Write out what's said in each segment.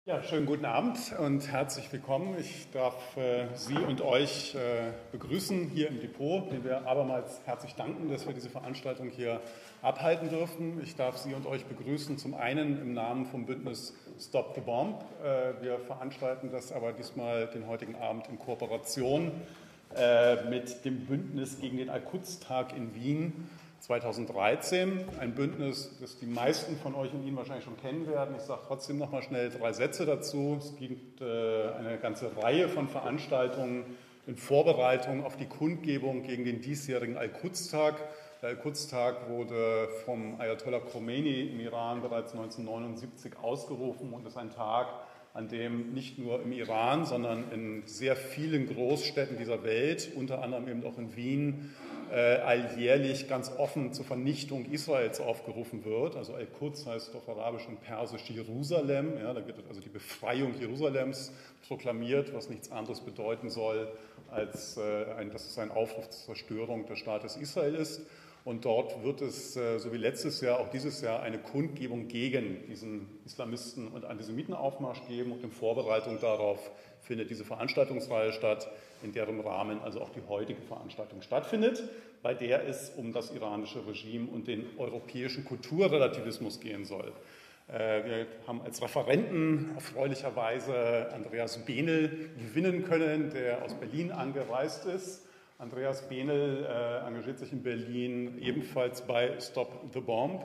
Ja, schönen guten Abend und herzlich willkommen. Ich darf Sie und euch begrüßen hier im Depot, dem wir abermals herzlich danken, dass wir diese Veranstaltung hier abhalten dürfen. Ich darf Sie und euch begrüßen, zum einen im Namen vom Bündnis Stop the Bomb. Wir veranstalten das aber diesmal den heutigen Abend in Kooperation mit dem Bündnis gegen den Al-Quds-Tag in Wien 2013, ein Bündnis, das die meisten von euch und Ihnen wahrscheinlich schon kennen werden. Ich sage trotzdem noch mal schnell 3 Sätze dazu. Es gibt eine ganze Reihe von Veranstaltungen in Vorbereitung auf die Kundgebung gegen den diesjährigen Al-Quds-Tag. Der Al-Quds-Tag wurde vom Ayatollah Khomeini im Iran bereits 1979 ausgerufen und ist ein Tag, an dem nicht nur im Iran, sondern in sehr vielen Großstädten dieser Welt, unter anderem eben auch in Wien, alljährlich ganz offen zur Vernichtung Israels aufgerufen wird. Also Al-Quds heißt auf Arabisch und Persisch Jerusalem. Ja, da wird also die Befreiung Jerusalems proklamiert, was nichts anderes bedeuten soll, als dass es ein Aufruf zur Zerstörung des Staates Israel ist. Und dort wird es, so wie letztes Jahr, auch dieses Jahr eine Kundgebung gegen diesen Islamisten- und Antisemitenaufmarsch geben. Und in Vorbereitung darauf findet diese Veranstaltungsreihe statt, in deren Rahmen also auch die heutige Veranstaltung stattfindet, bei der es um das iranische Regime und den europäischen Kulturrelativismus gehen soll. Wir haben als Referenten erfreulicherweise Andreas Behnel gewinnen können, der aus Berlin angereist ist. Andreas Behnel engagiert sich in Berlin ebenfalls bei Stop the Bomb.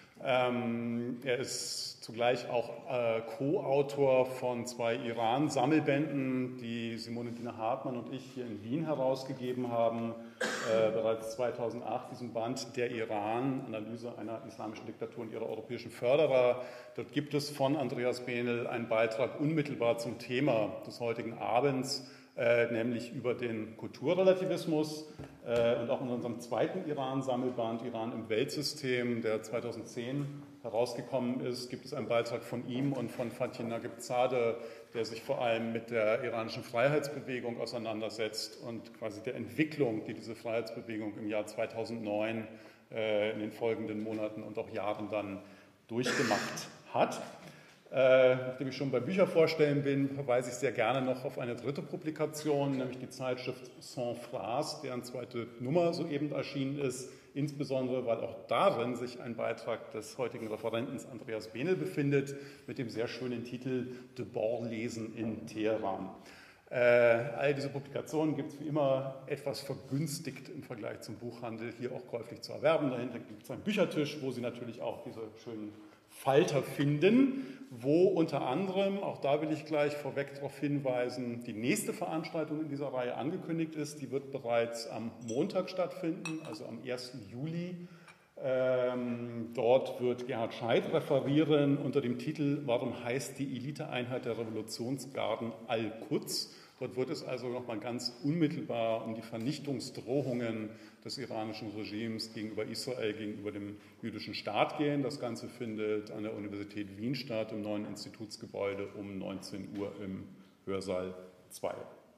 Er ist zugleich auch Co-Autor von 2 Iran-Sammelbänden, die Simone Dina Hartmann und ich hier in Wien herausgegeben haben. Bereits 2008 diesen Band Der Iran, Analyse einer islamischen Diktatur und ihrer europäischen Förderer. Dort gibt es von Andreas Behnel einen Beitrag unmittelbar zum Thema des heutigen Abends, nämlich über den Kulturrelativismus. Und auch in unserem zweiten Iran-Sammelband, Iran im Weltsystem, der 2010 herausgekommen ist, gibt es einen Beitrag von ihm und von Fatih Nagiebzadeh, der sich vor allem mit der iranischen Freiheitsbewegung auseinandersetzt und quasi der Entwicklung, die diese Freiheitsbewegung im Jahr 2009 in den folgenden Monaten und auch Jahren dann durchgemacht hat. Nachdem ich schon bei Büchervorstellen bin, verweise ich sehr gerne noch auf eine dritte Publikation, nämlich die Zeitschrift Sans Phrase, deren zweite Nummer soeben erschienen ist, insbesondere weil auch darin sich ein Beitrag des heutigen Referenten Andreas Behnel befindet, mit dem sehr schönen Titel Debord lesen in Teheran. All diese Publikationen gibt es wie immer etwas vergünstigt im Vergleich zum Buchhandel, hier auch käuflich zu erwerben. Dahinter gibt es einen Büchertisch, wo Sie natürlich auch diese schönen Falter finden, wo unter anderem, auch da will ich gleich vorweg darauf hinweisen, die nächste Veranstaltung in dieser Reihe angekündigt ist. Die wird bereits am Montag stattfinden, also am 1. Juli. Dort wird Gerhard Scheid referieren unter dem Titel Warum heißt die Eliteeinheit der Revolutionsgarden Al-Quds? Dort wird es also nochmal ganz unmittelbar um die Vernichtungsdrohungen des iranischen Regimes gegenüber Israel, gegenüber dem jüdischen Staat gehen. Das Ganze findet an der Universität Wien statt, im neuen Institutsgebäude um 19 Uhr im Hörsaal 2.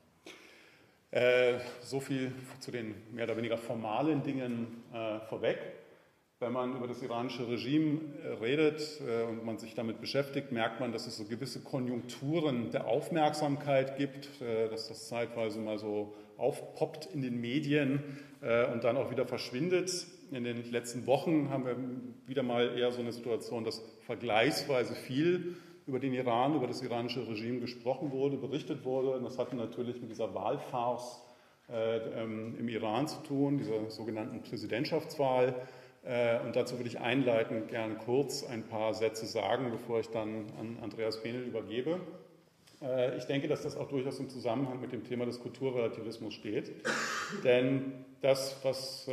So viel zu den mehr oder weniger formalen Dingen vorweg. Wenn man über das iranische Regime redet und man sich damit beschäftigt, merkt man, dass es so gewisse Konjunkturen der Aufmerksamkeit gibt, dass das zeitweise mal so aufpoppt in den Medien und dann auch wieder verschwindet. In den letzten Wochen haben wir wieder mal eher so eine Situation, dass vergleichsweise viel über den Iran, über das iranische Regime gesprochen wurde, berichtet wurde. Und das hatte natürlich mit dieser Wahlfarce im Iran zu tun, dieser sogenannten Präsidentschaftswahl. Und dazu würde ich einleitend gerne kurz ein paar Sätze sagen, bevor ich dann an Andreas Behnel übergebe. Ich denke, dass das auch durchaus im Zusammenhang mit dem Thema des Kulturrelativismus steht. Denn das, was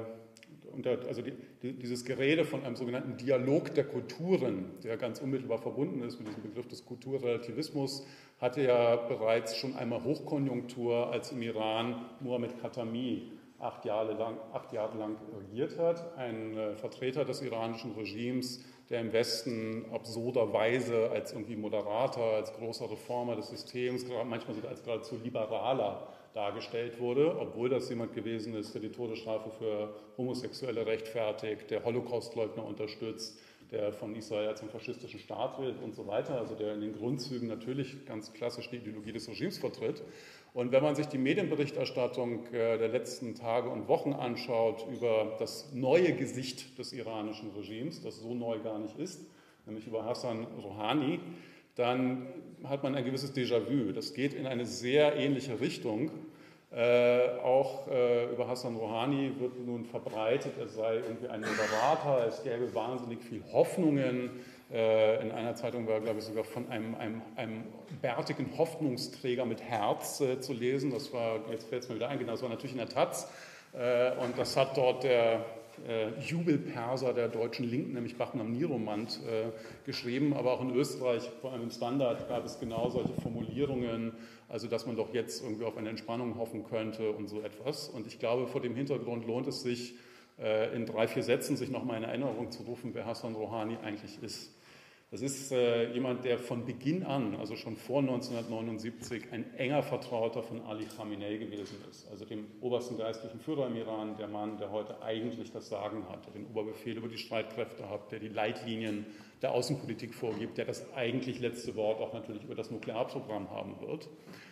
dieses Gerede von einem sogenannten Dialog der Kulturen, der ganz unmittelbar verbunden ist mit diesem Begriff des Kulturrelativismus, hatte ja bereits schon einmal Hochkonjunktur, als im Iran Mohammad Khatami 8 Jahre lang regiert hat, ein Vertreter des iranischen Regimes, der im Westen absurderweise als irgendwie Moderator, als großer Reformer des Systems, manchmal sogar als geradezu Liberaler dargestellt wurde, obwohl das jemand gewesen ist, der die Todesstrafe für Homosexuelle rechtfertigt, der Holocaustleugner unterstützt, der von Israel zum faschistischen Staat will und so weiter, also der in den Grundzügen natürlich ganz klassisch die Ideologie des Regimes vertritt. Und wenn man sich die Medienberichterstattung der letzten Tage und Wochen anschaut über das neue Gesicht des iranischen Regimes, das so neu gar nicht ist, nämlich über Hassan Rouhani, dann hat man ein gewisses Déjà-vu. Das geht in eine sehr ähnliche Richtung. Auch über Hassan Rouhani wird nun verbreitet, er sei irgendwie ein Moderator, es gäbe wahnsinnig viel Hoffnungen. In einer Zeitung war, glaube ich, sogar von einem bärtigen Hoffnungsträger mit Herz zu lesen. Das war, jetzt fällt es mir wieder ein, genau, das war natürlich in der Taz. Und das hat dort der Jubelperser der deutschen Linken, nämlich Bahram Niromand, geschrieben. Aber auch in Österreich, vor allem im Standard, gab es genau solche Formulierungen, also dass man doch jetzt irgendwie auf eine Entspannung hoffen könnte und so etwas. Und ich glaube, vor dem Hintergrund lohnt es sich, in 3, 4 Sätzen sich nochmal in Erinnerung zu rufen, wer Hassan Rouhani eigentlich ist. Das ist jemand, der von Beginn an, also schon vor 1979, ein enger Vertrauter von Ali Khamenei gewesen ist, also dem obersten geistlichen Führer im Iran, der Mann, der heute eigentlich das Sagen hat, der den Oberbefehl über die Streitkräfte hat, der die Leitlinien der Außenpolitik vorgibt, der das eigentlich letzte Wort auch natürlich über das Nuklearprogramm haben wird.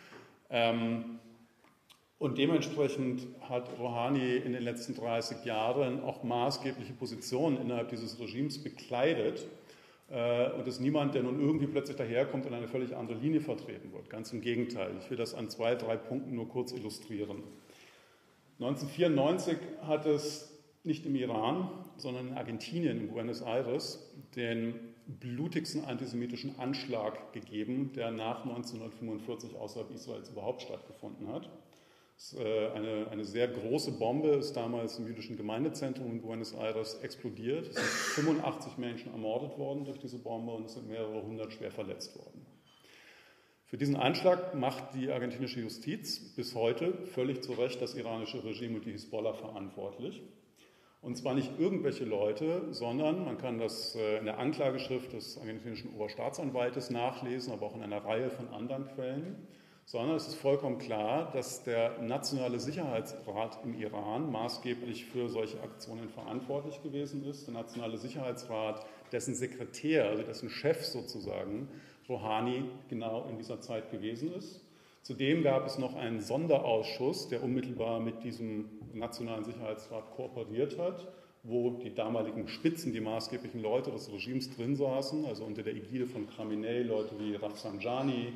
Und dementsprechend hat Rouhani in den letzten 30 Jahren auch maßgebliche Positionen innerhalb dieses Regimes bekleidet. Und ist niemand, der nun irgendwie plötzlich daherkommt und eine völlig andere Linie vertreten wird. Ganz im Gegenteil. Ich will das an 2, 3 Punkten nur kurz illustrieren. 1994 hat es nicht im Iran, sondern in Argentinien, in Buenos Aires, den blutigsten antisemitischen Anschlag gegeben, der nach 1945 außerhalb Israels überhaupt stattgefunden hat. Eine sehr große Bombe ist damals im jüdischen Gemeindezentrum in Buenos Aires explodiert. Es sind 85 Menschen ermordet worden durch diese Bombe und es sind mehrere hundert schwer verletzt worden. Für diesen Anschlag macht die argentinische Justiz bis heute völlig zu Recht das iranische Regime und die Hisbollah verantwortlich. Und zwar nicht irgendwelche Leute, sondern man kann das in der Anklageschrift des argentinischen Oberstaatsanwaltes nachlesen, aber auch in einer Reihe von anderen Quellen. Sondern es ist vollkommen klar, dass der Nationale Sicherheitsrat im Iran maßgeblich für solche Aktionen verantwortlich gewesen ist. Der Nationale Sicherheitsrat, dessen Sekretär, also dessen Chef sozusagen, Rouhani genau in dieser Zeit gewesen ist. Zudem gab es noch einen Sonderausschuss, der unmittelbar mit diesem Nationalen Sicherheitsrat kooperiert hat, wo die damaligen Spitzen, die maßgeblichen Leute des Regimes drin saßen, also unter der Ägide von Khamenei, Leute wie Rafsanjani,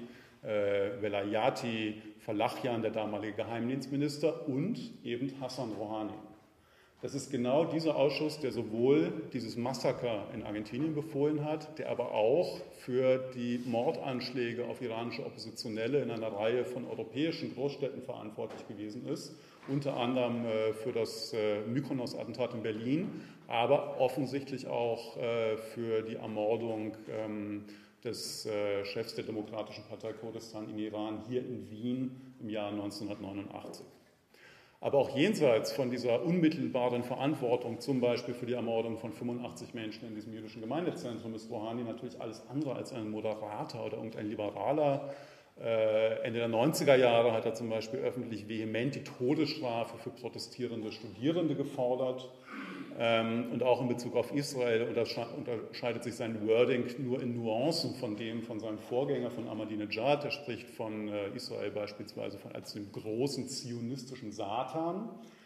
Velayati, Falachian, der damalige Geheimdienstminister, und eben Hassan Rouhani. Das ist genau dieser Ausschuss, der sowohl dieses Massaker in Argentinien befohlen hat, der aber auch für die Mordanschläge auf iranische Oppositionelle in einer Reihe von europäischen Großstädten verantwortlich gewesen ist, unter anderem für das Mykonos-Attentat in Berlin, aber offensichtlich auch für die Ermordung des Chefs der Demokratischen Partei Kurdistan im Iran hier in Wien im Jahr 1989. Aber auch jenseits von dieser unmittelbaren Verantwortung, zum Beispiel für die Ermordung von 85 Menschen in diesem jüdischen Gemeindezentrum, ist Rouhani natürlich alles andere als ein Moderater oder irgendein Liberaler. Ende der 90er Jahre hat er zum Beispiel öffentlich vehement die Todesstrafe für protestierende Studierende gefordert. Und auch in Bezug auf Israel unterscheidet sich sein Wording nur in Nuancen von dem von seinem Vorgänger, von Ahmadinejad. Er spricht von Israel beispielsweise als dem großen zionistischen Satan.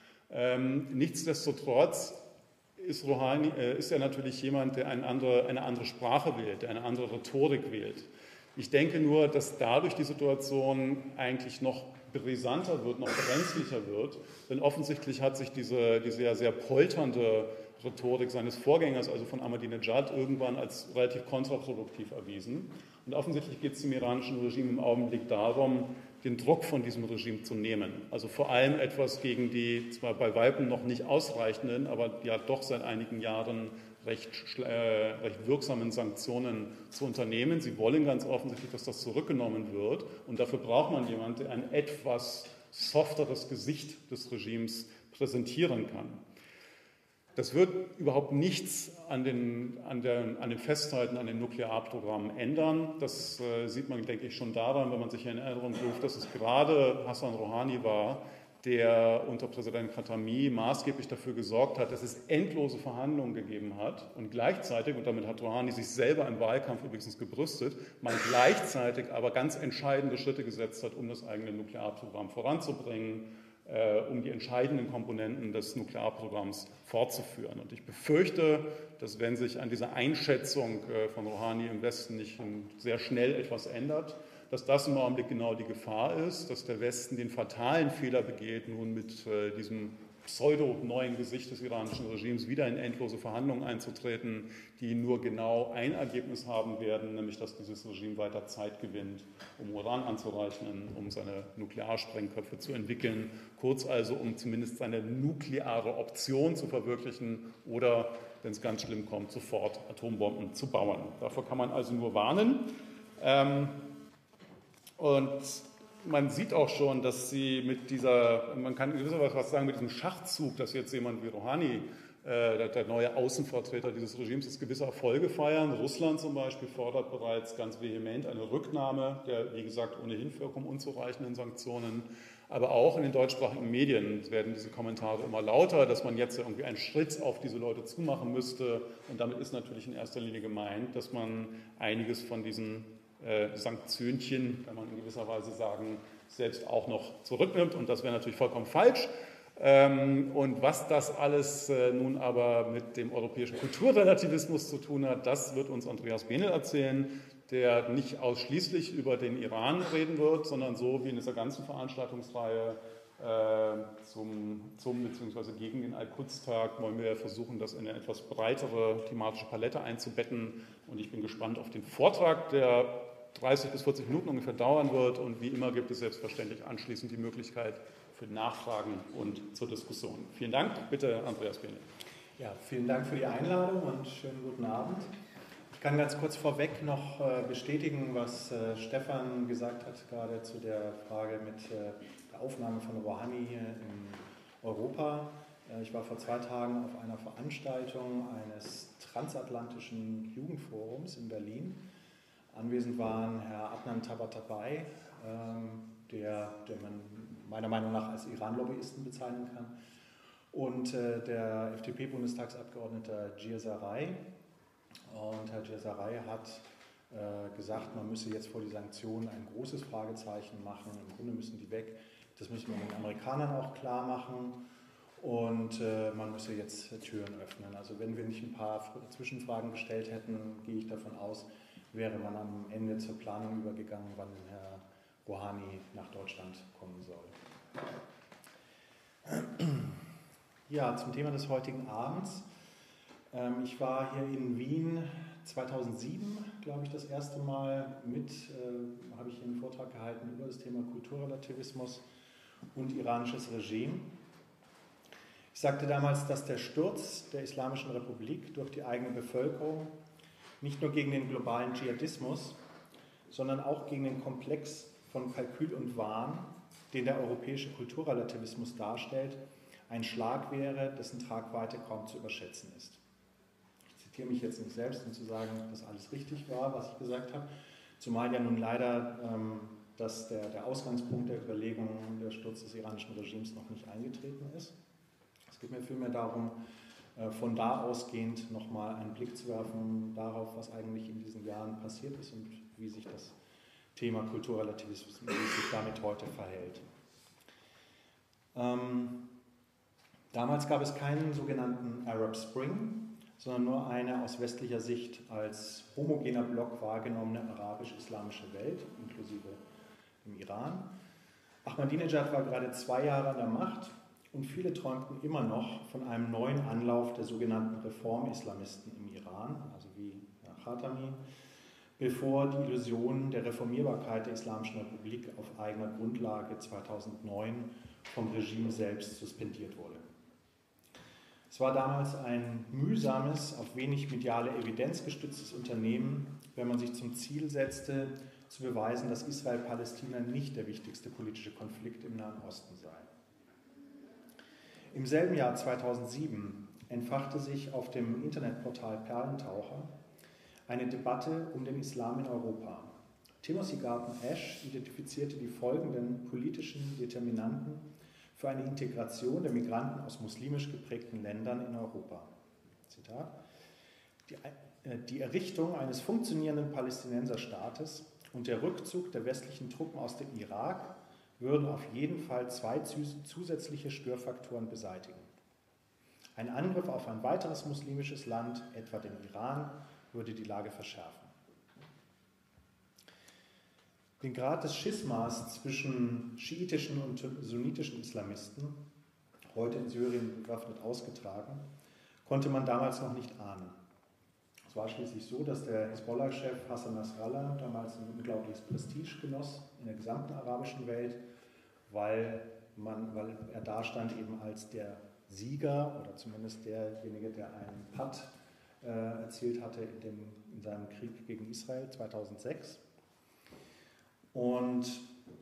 Nichtsdestotrotz ist er natürlich jemand, der eine andere Sprache wählt, der eine andere Rhetorik wählt. Ich denke nur, dass dadurch die Situation eigentlich noch brisanter wird, noch brenzlicher wird, denn offensichtlich hat sich diese ja sehr polternde Rhetorik seines Vorgängers, also von Ahmadinejad, irgendwann als relativ kontraproduktiv erwiesen. Und offensichtlich geht es dem iranischen Regime im Augenblick darum, den Druck von diesem Regime zu nehmen. Also vor allem etwas gegen die zwar bei Weitem noch nicht ausreichenden, aber ja doch seit einigen Jahren recht wirksamen Sanktionen zu unternehmen. Sie wollen ganz offensichtlich, dass das zurückgenommen wird. Und dafür braucht man jemanden, der ein etwas softeres Gesicht des Regimes präsentieren kann. Das wird überhaupt nichts an den Festhalten an dem Nuklearprogramm ändern. Das sieht man, denke ich, schon daran, wenn man sich in Erinnerung ruft, dass es gerade Hassan Rouhani war, der unter Präsident Khatami maßgeblich dafür gesorgt hat, dass es endlose Verhandlungen gegeben hat und gleichzeitig, und damit hat Rouhani sich selber im Wahlkampf übrigens gebrüstet, man gleichzeitig aber ganz entscheidende Schritte gesetzt hat, um das eigene Nuklearprogramm voranzubringen, um die entscheidenden Komponenten des Nuklearprogramms fortzuführen. Und ich befürchte, dass wenn sich an dieser Einschätzung von Rouhani im Westen nicht sehr schnell etwas ändert, dass das im Augenblick genau die Gefahr ist, dass der Westen den fatalen Fehler begeht, nun mit diesem pseudo-neuen Gesicht des iranischen Regimes wieder in endlose Verhandlungen einzutreten, die nur genau ein Ergebnis haben werden, nämlich dass dieses Regime weiter Zeit gewinnt, um Uran anzureichern, um seine Nuklearsprengköpfe zu entwickeln, kurz also um zumindest seine nukleare Option zu verwirklichen oder, wenn es ganz schlimm kommt, sofort Atombomben zu bauen. Davor kann man also nur warnen. Und man sieht auch schon, dass sie mit man kann in gewisser Weise was sagen, mit diesem Schachzug, dass jetzt jemand wie Rouhani, der neue Außenvertreter dieses Regimes ist, gewisse Erfolge feiern. Russland zum Beispiel fordert bereits ganz vehement eine Rücknahme der, wie gesagt, ohnehin vollkommen unzureichenden Sanktionen. Aber auch in den deutschsprachigen Medien werden diese Kommentare immer lauter, dass man jetzt irgendwie einen Schritt auf diese Leute zumachen müsste. Und damit ist natürlich in erster Linie gemeint, dass man einiges von diesen Sanktionchen, kann man in gewisser Weise sagen, selbst auch noch zurücknimmt. Und das wäre natürlich vollkommen falsch. Und was das alles nun aber mit dem europäischen Kulturrelativismus zu tun hat, das wird uns Andreas Behnel erzählen, der nicht ausschließlich über den Iran reden wird, sondern so wie in dieser ganzen Veranstaltungsreihe beziehungsweise gegen den Al-Quds-Tag wollen wir versuchen, das in eine etwas breitere thematische Palette einzubetten. Und ich bin gespannt auf den Vortrag, der 30 bis 40 Minuten ungefähr dauern wird. Und wie immer gibt es selbstverständlich anschließend die Möglichkeit für Nachfragen und zur Diskussion. Vielen Dank. Bitte, Andreas Behnel. Ja, vielen Dank für die Einladung und schönen guten Abend. Ich kann ganz kurz vorweg noch bestätigen, was Stefan gesagt hat, gerade zu der Frage mit der Aufnahme von Rouhani in Europa. Ich war vor 2 Tagen auf einer Veranstaltung eines transatlantischen Jugendforums in Berlin. Anwesend waren Herr Adnan Tabatabai, der man meiner Meinung nach als Iran-Lobbyisten bezeichnen kann, und der FDP-Bundestagsabgeordnete Gierserei. Und Herr Gierserei hat gesagt, man müsse jetzt vor die Sanktionen ein großes Fragezeichen machen. Im Grunde müssen die weg. Das müssen wir den Amerikanern auch klar machen. Und man müsse jetzt Türen öffnen. Also wenn wir nicht ein paar Zwischenfragen gestellt hätten, gehe ich davon aus, wäre man am Ende zur Planung übergegangen, wann Herr Rouhani nach Deutschland kommen soll. Ja, zum Thema des heutigen Abends. Ich war hier in Wien 2007, glaube ich, das erste Mal habe ich hier einen Vortrag gehalten über das Thema Kulturrelativismus und iranisches Regime. Ich sagte damals, dass der Sturz der Islamischen Republik durch die eigene Bevölkerung nicht nur gegen den globalen Dschihadismus, sondern auch gegen den Komplex von Kalkül und Wahn, den der europäische Kulturrelativismus darstellt, ein Schlag wäre, dessen Tragweite kaum zu überschätzen ist. Ich zitiere mich jetzt nicht selbst, um zu sagen, dass alles richtig war, was ich gesagt habe, zumal ja nun leider dass der Ausgangspunkt der Überlegungen, der Sturz des iranischen Regimes, noch nicht eingetreten ist. Es geht mir vielmehr darum, von da ausgehend nochmal einen Blick zu werfen darauf, was eigentlich in diesen Jahren passiert ist und wie sich das Thema Kulturrelativismus damit heute verhält. Damals gab es keinen sogenannten Arab Spring, sondern nur eine aus westlicher Sicht als homogener Block wahrgenommene arabisch-islamische Welt, inklusive dem Iran. Ahmadinejad war gerade 2 Jahre an der Macht und viele träumten immer noch von einem neuen Anlauf der sogenannten Reformislamisten im Iran, also wie Khatami, bevor die Illusion der Reformierbarkeit der Islamischen Republik auf eigener Grundlage 2009 vom Regime selbst suspendiert wurde. Es war damals ein mühsames, auf wenig mediale Evidenz gestütztes Unternehmen, wenn man sich zum Ziel setzte, zu beweisen, dass Israel-Palästina nicht der wichtigste politische Konflikt im Nahen Osten sei. Im selben Jahr 2007 entfachte sich auf dem Internetportal Perlentaucher eine Debatte um den Islam in Europa. Timothy Garton Ash identifizierte die folgenden politischen Determinanten für eine Integration der Migranten aus muslimisch geprägten Ländern in Europa. Zitat: Die Errichtung eines funktionierenden Palästinenserstaates und der Rückzug der westlichen Truppen aus dem Irak würden auf jeden Fall zwei zusätzliche Störfaktoren beseitigen. Ein Angriff auf ein weiteres muslimisches Land, etwa den Iran, würde die Lage verschärfen. Den Grad des Schismas zwischen schiitischen und sunnitischen Islamisten, heute in Syrien bewaffnet ausgetragen, konnte man damals noch nicht ahnen. Es war schließlich so, dass der Hisbollah-Chef Hassan Nasrallah damals ein unglaubliches Prestige genoss in der gesamten arabischen Welt, weil er dastand eben als der Sieger oder zumindest derjenige, der einen Patt erzielt hatte in seinem Krieg gegen Israel 2006. Und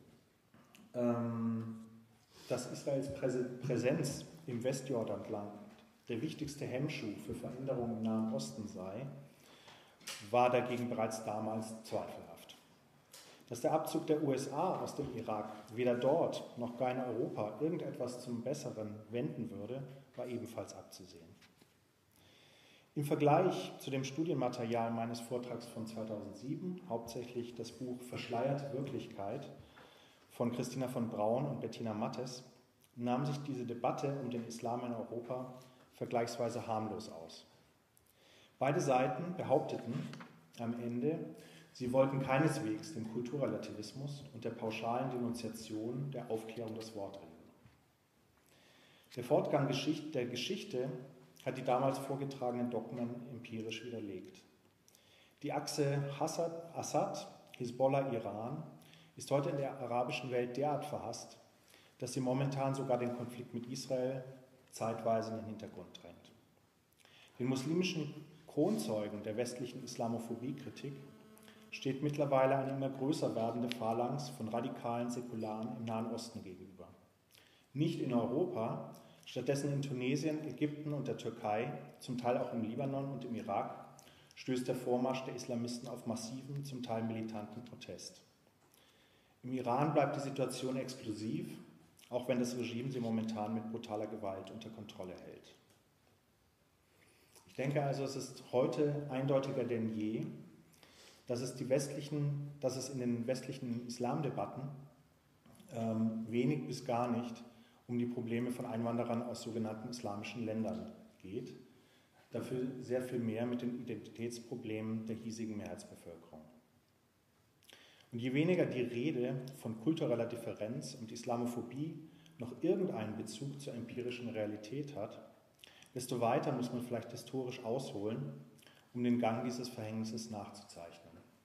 dass Israels Präsenz im Westjordanland der wichtigste Hemmschuh für Veränderungen im Nahen Osten sei, war dagegen bereits damals zweifelhaft. Dass der Abzug der USA aus dem Irak weder dort noch gar in Europa irgendetwas zum Besseren wenden würde, war ebenfalls abzusehen. Im Vergleich zu dem Studienmaterial meines Vortrags von 2007, hauptsächlich das Buch Verschleierte Wirklichkeit von Christina von Braun und Bettina Mattes, nahm sich diese Debatte um den Islam in Europa vergleichsweise harmlos aus. Beide Seiten behaupteten am Ende, sie wollten keineswegs dem Kulturrelativismus und der pauschalen Denunziation der Aufklärung das Wort reden. Der Fortgang der Geschichte hat die damals vorgetragenen Dogmen empirisch widerlegt. Die Achse Assad, Hisbollah, Iran ist heute in der arabischen Welt derart verhasst, dass sie momentan sogar den Konflikt mit Israel zeitweise in den Hintergrund drängt. Den muslimischen Kronzeugen der westlichen Islamophobie-Kritik steht mittlerweile eine immer größer werdende Phalanx von radikalen Säkularen im Nahen Osten gegenüber. Nicht in Europa, stattdessen in Tunesien, Ägypten und der Türkei, zum Teil auch im Libanon und im Irak, stößt der Vormarsch der Islamisten auf massiven, zum Teil militanten Protest. Im Iran bleibt die Situation explosiv, auch wenn das Regime sie momentan mit brutaler Gewalt unter Kontrolle hält. Ich denke also, es ist heute eindeutiger denn je, dass es in den westlichen Islamdebatten wenig bis gar nicht um die Probleme von Einwanderern aus sogenannten islamischen Ländern geht, dafür sehr viel mehr mit den Identitätsproblemen der hiesigen Mehrheitsbevölkerung. Und je weniger die Rede von kultureller Differenz und Islamophobie noch irgendeinen Bezug zur empirischen Realität hat, desto weiter muss man vielleicht historisch ausholen, um den Gang dieses Verhängnisses nachzuzeichnen.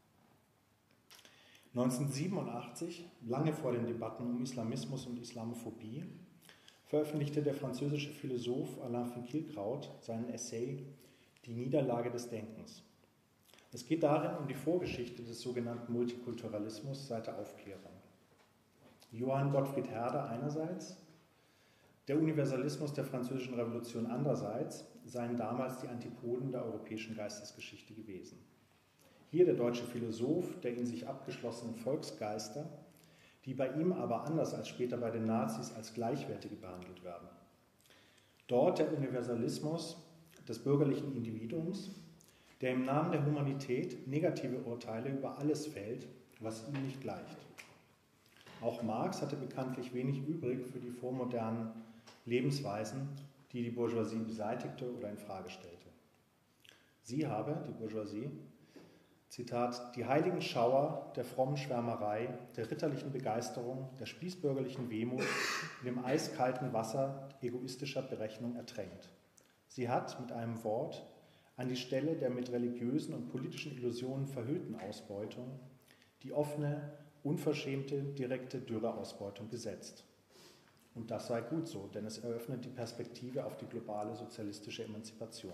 1987, lange vor den Debatten um Islamismus und Islamophobie, veröffentlichte der französische Philosoph Alain Finkielkraut seinen Essay »Die Niederlage des Denkens«. Es geht darin um die Vorgeschichte des sogenannten Multikulturalismus seit der Aufklärung. Johann Gottfried Herder einerseits, der Universalismus der Französischen Revolution andererseits seien damals die Antipoden der europäischen Geistesgeschichte gewesen. Hier der deutsche Philosoph der in sich abgeschlossenen Volksgeister, die bei ihm aber anders als später bei den Nazis als Gleichwertige behandelt werden. Dort der Universalismus des bürgerlichen Individuums, der im Namen der Humanität negative Urteile über alles fällt, was ihm nicht gleicht. Auch Marx hatte bekanntlich wenig übrig für die vormodernen Lebensweisen, die die Bourgeoisie beseitigte oder in Frage stellte. Sie habe, die Bourgeoisie, Zitat, die heiligen Schauer der frommen Schwärmerei, der ritterlichen Begeisterung, der spießbürgerlichen Wehmut in dem eiskalten Wasser egoistischer Berechnung ertränkt. Sie hat mit einem Wort an die Stelle der mit religiösen und politischen Illusionen verhüllten Ausbeutung die offene, unverschämte, direkte Dürreausbeutung gesetzt. Und das sei gut so, denn es eröffnet die Perspektive auf die globale sozialistische Emanzipation.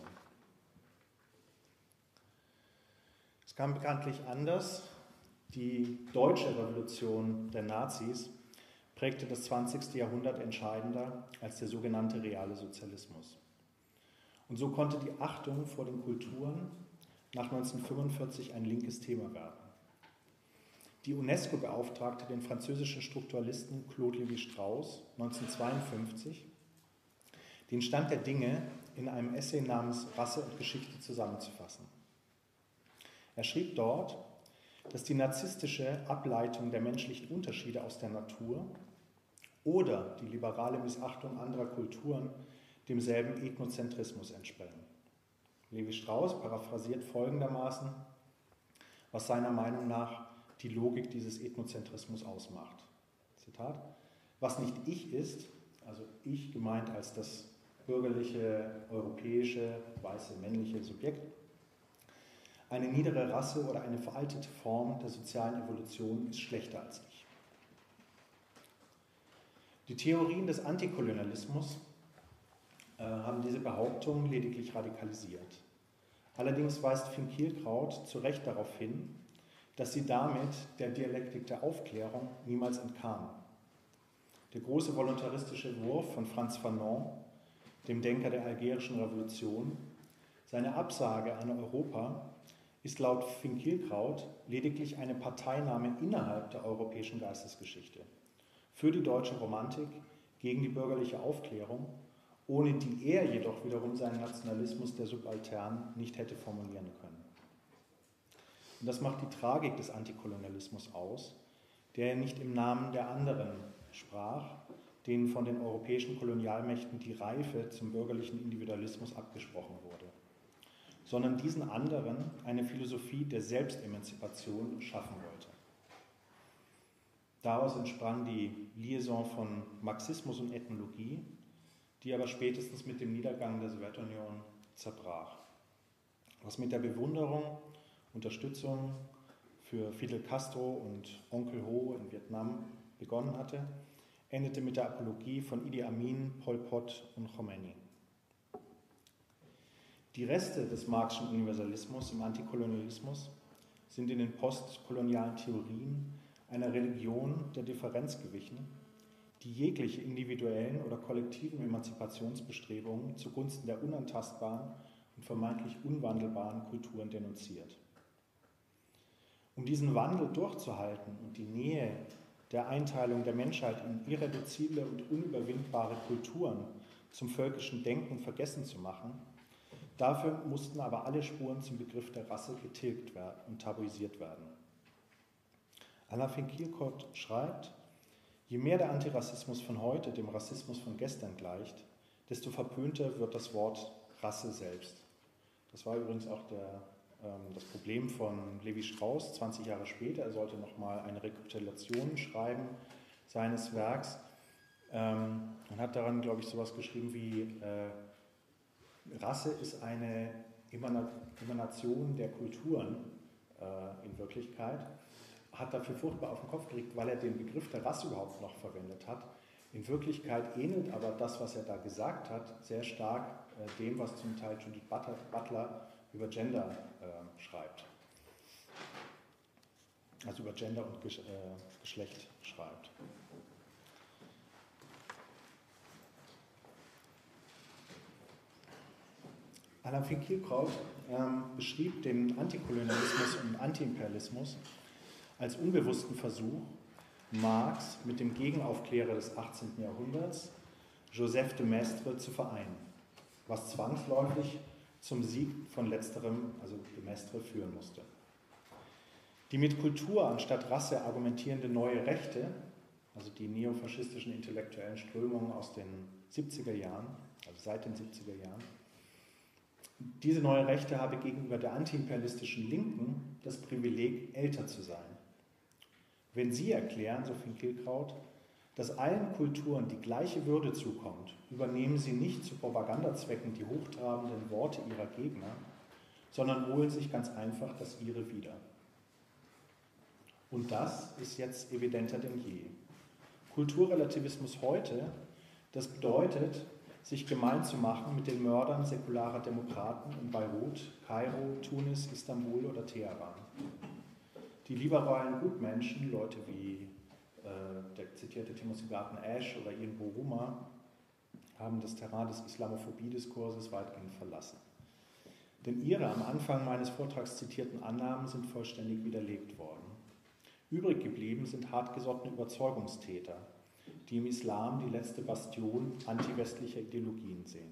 Es kam bekanntlich anders. Die deutsche Revolution der Nazis prägte das 20. Jahrhundert entscheidender als der sogenannte reale Sozialismus. Und so konnte die Achtung vor den Kulturen nach 1945 ein linkes Thema werden. Die UNESCO beauftragte den französischen Strukturalisten Claude Lévi-Strauss 1952, den Stand der Dinge in einem Essay namens Rasse und Geschichte zusammenzufassen. Er schrieb dort, dass die narzisstische Ableitung der menschlichen Unterschiede aus der Natur oder die liberale Missachtung anderer Kulturen demselben Ethnozentrismus entspringen. Lévi-Strauss paraphrasiert folgendermaßen, was seiner Meinung nach die Logik dieses Ethnozentrismus ausmacht. Zitat: Was nicht ich ist, also ich gemeint als das bürgerliche, europäische, weiße, männliche Subjekt, eine niedere Rasse oder eine veraltete Form der sozialen Evolution ist schlechter als ich. Die Theorien des Antikolonialismus haben diese Behauptung lediglich radikalisiert. Allerdings weist Fink-Kielkraut zu Recht darauf hin, dass sie damit der Dialektik der Aufklärung niemals entkam. Der große voluntaristische Wurf von Frantz Fanon, dem Denker der algerischen Revolution, seine Absage an Europa, ist laut Fink-Kielkraut lediglich eine Parteinahme innerhalb der europäischen Geistesgeschichte für die deutsche Romantik gegen die bürgerliche Aufklärung, ohne die er jedoch wiederum seinen Nationalismus der Subaltern nicht hätte formulieren können. Und das macht die Tragik des Antikolonialismus aus, der nicht im Namen der anderen sprach, denen von den europäischen Kolonialmächten die Reife zum bürgerlichen Individualismus abgesprochen wurde, sondern diesen anderen eine Philosophie der Selbstemanzipation schaffen wollte. Daraus entsprang die Liaison von Marxismus und Ethnologie, die aber spätestens mit dem Niedergang der Sowjetunion zerbrach. Was mit der Bewunderung, Unterstützung für Fidel Castro und Onkel Ho in Vietnam begonnen hatte, endete mit der Apologie von Idi Amin, Pol Pot und Khomeini. Die Reste des Marxischen Universalismus im Antikolonialismus sind in den postkolonialen Theorien einer Religion der Differenz gewichen, die jegliche individuellen oder kollektiven Emanzipationsbestrebungen zugunsten der unantastbaren und vermeintlich unwandelbaren Kulturen denunziert. Um diesen Wandel durchzuhalten und die Nähe der Einteilung der Menschheit in irreduzible und unüberwindbare Kulturen zum völkischen Denken vergessen zu machen, dafür mussten aber alle Spuren zum Begriff der Rasse getilgt werden und tabuisiert werden. Alain Finkielkraut schreibt, je mehr der Antirassismus von heute dem Rassismus von gestern gleicht, desto verpönter wird das Wort Rasse selbst. Das war übrigens auch das Problem von Lévi-Strauss 20 Jahre später. Er sollte nochmal eine Rekapitulation schreiben seines Werks und hat daran, glaube ich, sowas geschrieben wie Rasse ist eine Emanation der Kulturen in Wirklichkeit, hat dafür furchtbar auf den Kopf gekriegt, weil er den Begriff der Rasse überhaupt noch verwendet hat. In Wirklichkeit ähnelt aber das, was er da gesagt hat, sehr stark dem, was zum Teil Judith Butler über Gender schreibt. Also über Gender und Geschlecht schreibt. Alain Finkielkraut beschrieb den Antikolonialismus und Antiimperialismus als unbewussten Versuch, Marx mit dem Gegenaufklärer des 18. Jahrhunderts, Joseph de Maistre, zu vereinen, was zwangsläufig zum Sieg von letzterem, also de Maistre, führen musste. Die mit Kultur anstatt Rasse argumentierende neue Rechte, also die neofaschistischen intellektuellen Strömungen aus den 70er Jahren, also seit den 70er Jahren, diese neue Rechte habe gegenüber der antiimperialistischen Linken das Privileg, älter zu sein. Wenn sie erklären, so Finkielkraut, dass allen Kulturen die gleiche Würde zukommt, übernehmen sie nicht zu Propagandazwecken die hochtrabenden Worte ihrer Gegner, sondern holen sich ganz einfach das ihre wieder. Und das ist jetzt evidenter denn je. Kulturrelativismus heute, das bedeutet, sich gemein zu machen mit den Mördern säkularer Demokraten in Beirut, Kairo, Tunis, Istanbul oder Teheran. Die liberalen Gutmenschen, Leute wie der zitierte Timothy Garton Ash oder Ian Buruma, haben das Terrain des Islamophobie-Diskurses weitgehend verlassen. Denn ihre am Anfang meines Vortrags zitierten Annahmen sind vollständig widerlegt worden. Übrig geblieben sind hartgesottene Überzeugungstäter, die im Islam die letzte Bastion antiwestlicher Ideologien sehen.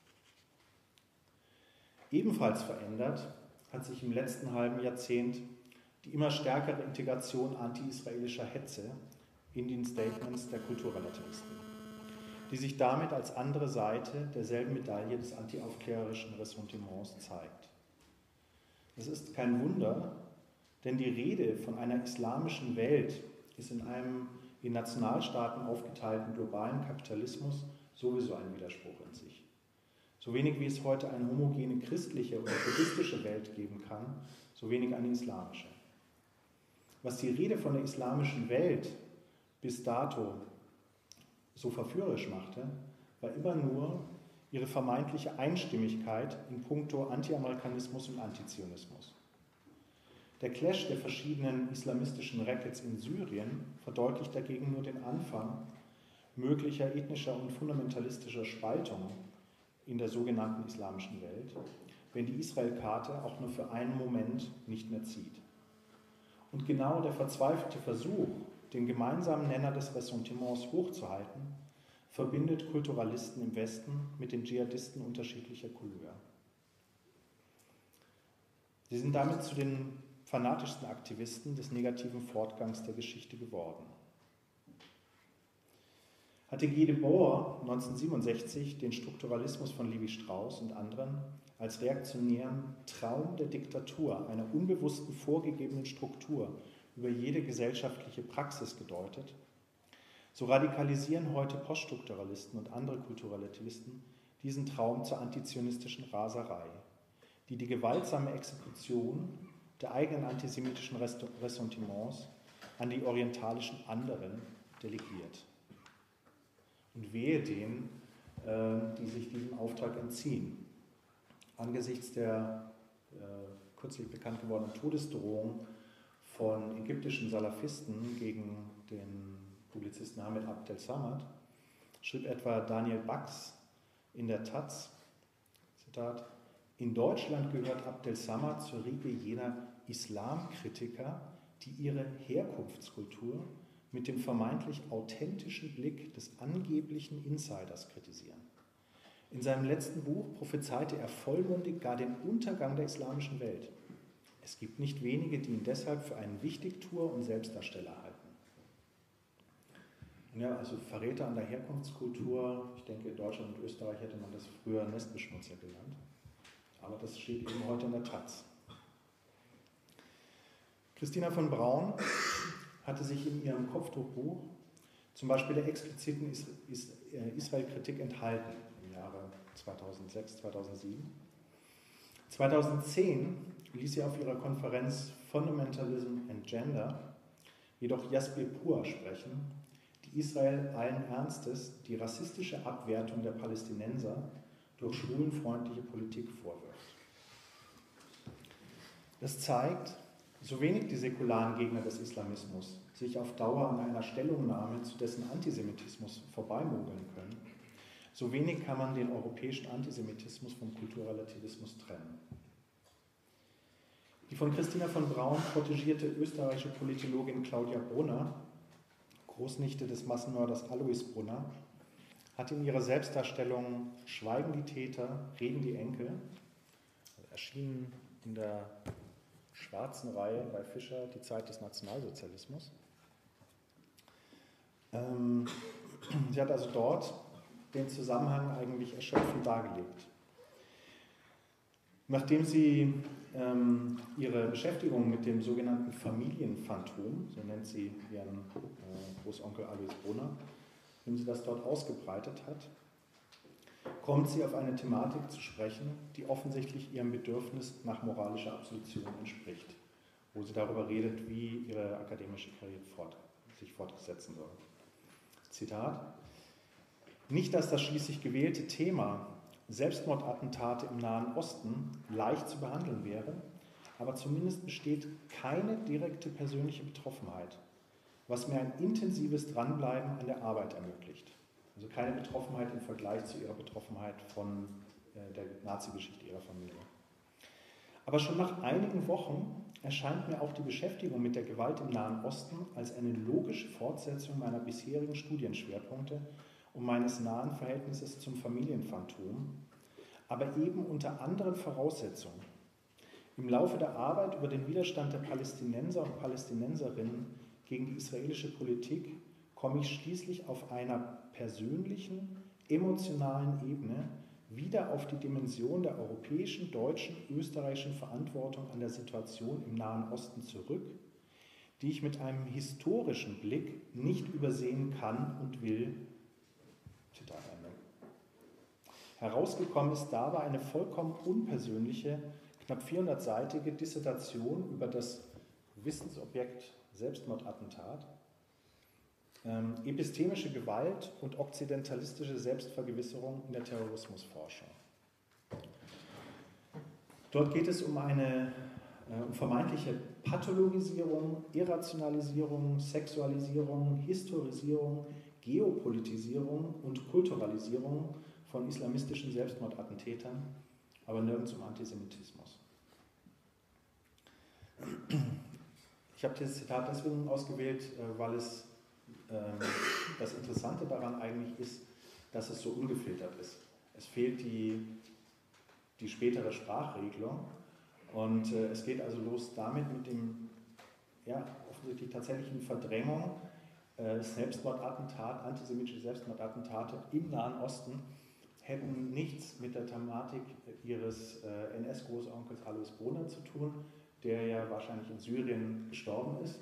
Ebenfalls verändert hat sich im letzten halben Jahrzehnt die immer stärkere Integration anti-israelischer Hetze in den Statements der Kulturrelativisten, die sich damit als andere Seite derselben Medaille des antiaufklärerischen Ressentiments zeigt. Es ist kein Wunder, denn die Rede von einer islamischen Welt ist in einem in Nationalstaaten aufgeteilten globalen Kapitalismus sowieso ein Widerspruch in sich. So wenig wie es heute eine homogene christliche oder buddhistische Welt geben kann, so wenig eine islamische. Was die Rede von der islamischen Welt bis dato so verführerisch machte, war immer nur ihre vermeintliche Einstimmigkeit in puncto Anti-Amerikanismus und Antizionismus. Der Clash der verschiedenen islamistischen Rackets in Syrien verdeutlicht dagegen nur den Anfang möglicher ethnischer und fundamentalistischer Spaltungen in der sogenannten islamischen Welt, wenn die Israel-Karte auch nur für einen Moment nicht mehr zieht. Und genau der verzweifelte Versuch, den gemeinsamen Nenner des Ressentiments hochzuhalten, verbindet Kulturalisten im Westen mit den Dschihadisten unterschiedlicher Couleur. Sie sind damit zu den fanatischsten Aktivisten des negativen Fortgangs der Geschichte geworden. Hatte Guy Debord 1967 den Strukturalismus von Levi-Strauss und anderen als reaktionären Traum der Diktatur, einer unbewussten vorgegebenen Struktur über jede gesellschaftliche Praxis gedeutet, so radikalisieren heute Poststrukturalisten und andere Kulturrelativisten diesen Traum zur antizionistischen Raserei, die die gewaltsame Exekution der eigenen antisemitischen Ressentiments an die orientalischen anderen delegiert. Und wehe denen, die sich diesem Auftrag entziehen. Angesichts der kürzlich bekannt gewordenen Todesdrohung von ägyptischen Salafisten gegen den Publizisten Ahmed Abdel Samad schrieb etwa Daniel Bax in der Taz, Zitat, in Deutschland gehört Abdel Samad zur Riege jener Islamkritiker, die ihre Herkunftskultur mit dem vermeintlich authentischen Blick des angeblichen Insiders kritisieren. In seinem letzten Buch prophezeite er vollmundig gar den Untergang der islamischen Welt. Es gibt nicht wenige, die ihn deshalb für einen Wichtigtuer und Selbstdarsteller halten. Ja, also Verräter an der Herkunftskultur, ich denke in Deutschland und Österreich hätte man das früher Nestbeschmutzer genannt. Aber das steht eben heute in der Taz. Christina von Braun hatte sich in ihrem Kopftuchbuch zum Beispiel der expliziten Israel-Kritik enthalten im Jahre 2006, 2007. 2010 ließ sie auf ihrer Konferenz Fundamentalism and Gender jedoch Jasbir Puar sprechen, die Israel allen Ernstes die rassistische Abwertung der Palästinenser durch schwulenfreundliche Politik vorwirft. Das zeigt, so wenig die säkularen Gegner des Islamismus sich auf Dauer an einer Stellungnahme zu dessen Antisemitismus vorbeimogeln können, so wenig kann man den europäischen Antisemitismus vom Kulturrelativismus trennen. Die von Christina von Braun protegierte österreichische Politologin Claudia Brunner, Großnichte des Massenmörders Alois Brunner, hat in ihrer Selbstdarstellung Schweigen die Täter, reden die Enkel, erschienen in der schwarzen Reihe bei Fischer, die Zeit des Nationalsozialismus. Sie hat also dort den Zusammenhang eigentlich erschöpfend dargelegt. Nachdem sie ihre Beschäftigung mit dem sogenannten Familienphantom, so nennt sie ihren Großonkel Alois Brunner, wenn sie das dort ausgebreitet hat, kommt sie auf eine Thematik zu sprechen, die offensichtlich ihrem Bedürfnis nach moralischer Absolution entspricht, wo sie darüber redet, wie ihre akademische Karriere sich fortsetzen soll. Zitat: Nicht, dass das schließlich gewählte Thema Selbstmordattentate im Nahen Osten leicht zu behandeln wäre, aber zumindest besteht keine direkte persönliche Betroffenheit, was mir ein intensives Dranbleiben an der Arbeit ermöglicht. Also keine Betroffenheit im Vergleich zu ihrer Betroffenheit von der Nazi-Geschichte ihrer Familie. Aber schon nach einigen Wochen erscheint mir auch die Beschäftigung mit der Gewalt im Nahen Osten als eine logische Fortsetzung meiner bisherigen Studienschwerpunkte und meines nahen Verhältnisses zum Familienphantom, aber eben unter anderen Voraussetzungen. Im Laufe der Arbeit über den Widerstand der Palästinenser und Palästinenserinnen gegen die israelische Politik komme ich schließlich auf einer persönlichen, emotionalen Ebene wieder auf die Dimension der europäischen, deutschen, österreichischen Verantwortung an der Situation im Nahen Osten zurück, die ich mit einem historischen Blick nicht übersehen kann und will. Zitat Ende. Herausgekommen ist dabei eine vollkommen unpersönliche, knapp 400-seitige Dissertation über das Wissensobjekt Selbstmordattentat, epistemische Gewalt und okzidentalistische Selbstvergewisserung in der Terrorismusforschung. Dort geht es um eine vermeintliche Pathologisierung, Irrationalisierung, Sexualisierung, Historisierung, Geopolitisierung und Kulturalisierung von islamistischen Selbstmordattentätern, aber nirgends um Antisemitismus. Ich habe dieses Zitat deswegen ausgewählt, weil es das Interessante daran eigentlich ist, dass es so ungefiltert ist. Es fehlt die spätere Sprachregelung und es geht also los damit mit dem offensichtlich tatsächlichen Verdrängung Selbstmordattentat, antisemitische Selbstmordattentate im Nahen Osten hätten nichts mit der Thematik ihres NS-Großonkels Alois Brunner zu tun, der ja wahrscheinlich in Syrien gestorben ist.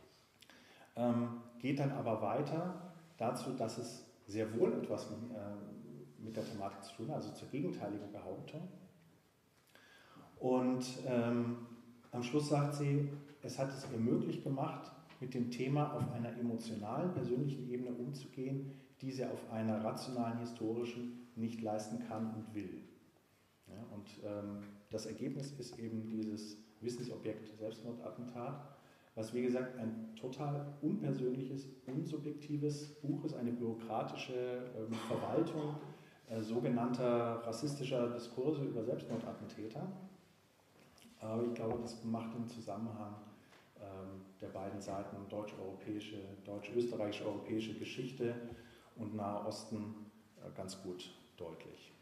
Geht dann aber weiter dazu, dass es sehr wohl etwas mit der Thematik zu tun hat, also zur gegenteiligen Behauptung. Und am Schluss sagt sie, es hat es ihr möglich gemacht, mit dem Thema auf einer emotionalen, persönlichen Ebene umzugehen, die sie auf einer rationalen, historischen nicht leisten kann und will. Ja, und das Ergebnis ist eben dieses Wissensobjekt Selbstmordattentat, was wie gesagt ein total unpersönliches, unsubjektives Buch ist, eine bürokratische Verwaltung sogenannter rassistischer Diskurse über Selbstmordattentäter. Aber ich glaube, das macht im Zusammenhang der beiden Seiten deutsch-österreichisch-europäische Geschichte und Nahe Osten ganz gut deutlich.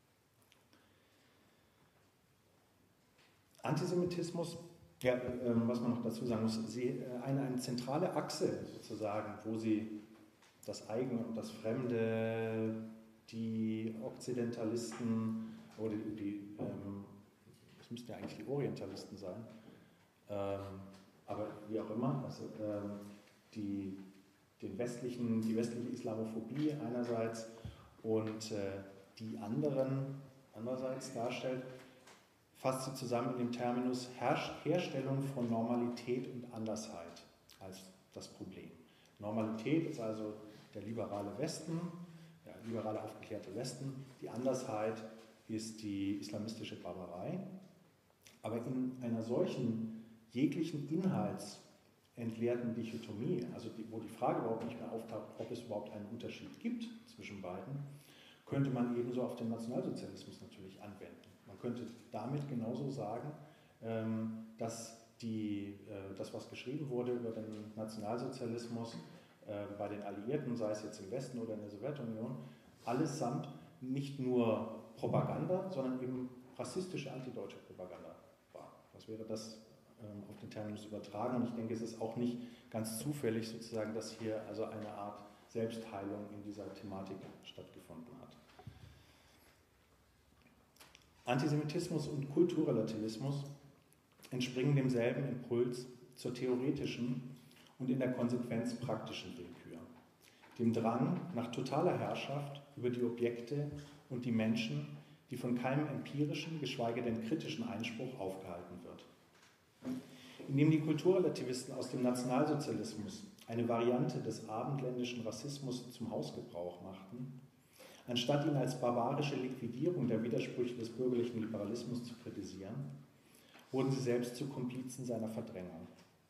Antisemitismus, was man noch dazu sagen muss, eine zentrale Achse sozusagen, wo sie das Eigene und das Fremde, die Okzidentalisten oder das müssten ja eigentlich die Orientalisten sein, aber wie auch immer, also die westliche Islamophobie einerseits und die andererseits darstellt, fasst sie zusammen in dem Terminus Herstellung von Normalität und Andersheit als das Problem. Normalität ist also der liberale Westen, der liberale aufgeklärte Westen, die Andersheit ist die islamistische Barbarei. Aber in einer solchen jeglichen inhaltsentleerten Dichotomie, also wo die Frage überhaupt nicht mehr auftaucht, ob es überhaupt einen Unterschied gibt zwischen beiden, könnte man ebenso auf den Nationalsozialismus natürlich anwenden. Man könnte damit genauso sagen, dass das, was geschrieben wurde über den Nationalsozialismus bei den Alliierten, sei es jetzt im Westen oder in der Sowjetunion, allesamt nicht nur Propaganda, sondern eben rassistische, antideutsche Propaganda war. Was wäre das auf den Terminus übertragen? Und ich denke, es ist auch nicht ganz zufällig sozusagen, dass hier also eine Art Selbstheilung in dieser Thematik stattgefunden hat. Antisemitismus und Kulturrelativismus entspringen demselben Impuls zur theoretischen und in der Konsequenz praktischen Willkür, dem Drang nach totaler Herrschaft über die Objekte und die Menschen, die von keinem empirischen, geschweige denn kritischen Einspruch aufgehalten wird. Indem die Kulturrelativisten aus dem Nationalsozialismus eine Variante des abendländischen Rassismus zum Hausgebrauch machten, anstatt ihn als barbarische Liquidierung der Widersprüche des bürgerlichen Liberalismus zu kritisieren, wurden sie selbst zu Komplizen seiner Verdrängung.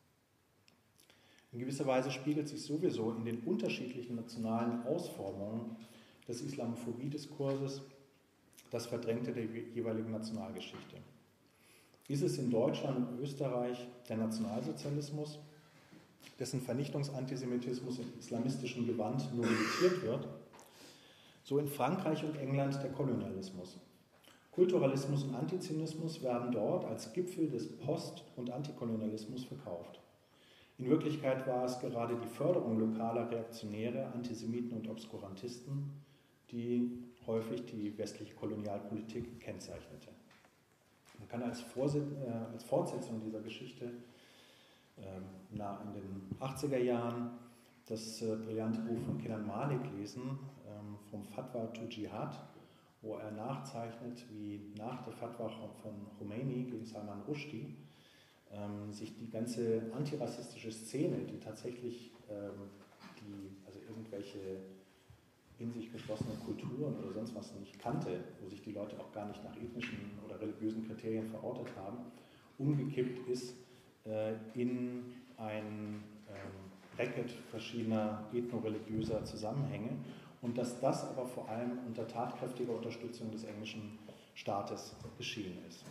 In gewisser Weise spiegelt sich sowieso in den unterschiedlichen nationalen Ausformungen des Islamophobie-Diskurses das Verdrängte der jeweiligen Nationalgeschichte. Ist es in Deutschland und Österreich der Nationalsozialismus, dessen Vernichtungsantisemitismus im islamistischen Gewand novelliert wird, so in Frankreich und England der Kolonialismus. Kulturalismus und Antizynismus werden dort als Gipfel des Post- und Antikolonialismus verkauft. In Wirklichkeit war es gerade die Förderung lokaler Reaktionäre, Antisemiten und Obskurantisten, die häufig die westliche Kolonialpolitik kennzeichnete. Man kann als Fortsetzung dieser Geschichte in den 80er Jahren das brillante Buch von Kenan Malik lesen, vom Fatwa to Dschihad, wo er nachzeichnet, wie nach der Fatwa von Khomeini gegen Salman Rushdie sich die ganze antirassistische Szene, die tatsächlich also irgendwelche in sich geschlossenen Kulturen oder sonst was nicht kannte, wo sich die Leute auch gar nicht nach ethnischen oder religiösen Kriterien verortet haben, umgekippt ist in ein Racket verschiedener ethno-religiöser Zusammenhänge und dass das aber vor allem unter tatkräftiger Unterstützung des englischen Staates geschehen ist.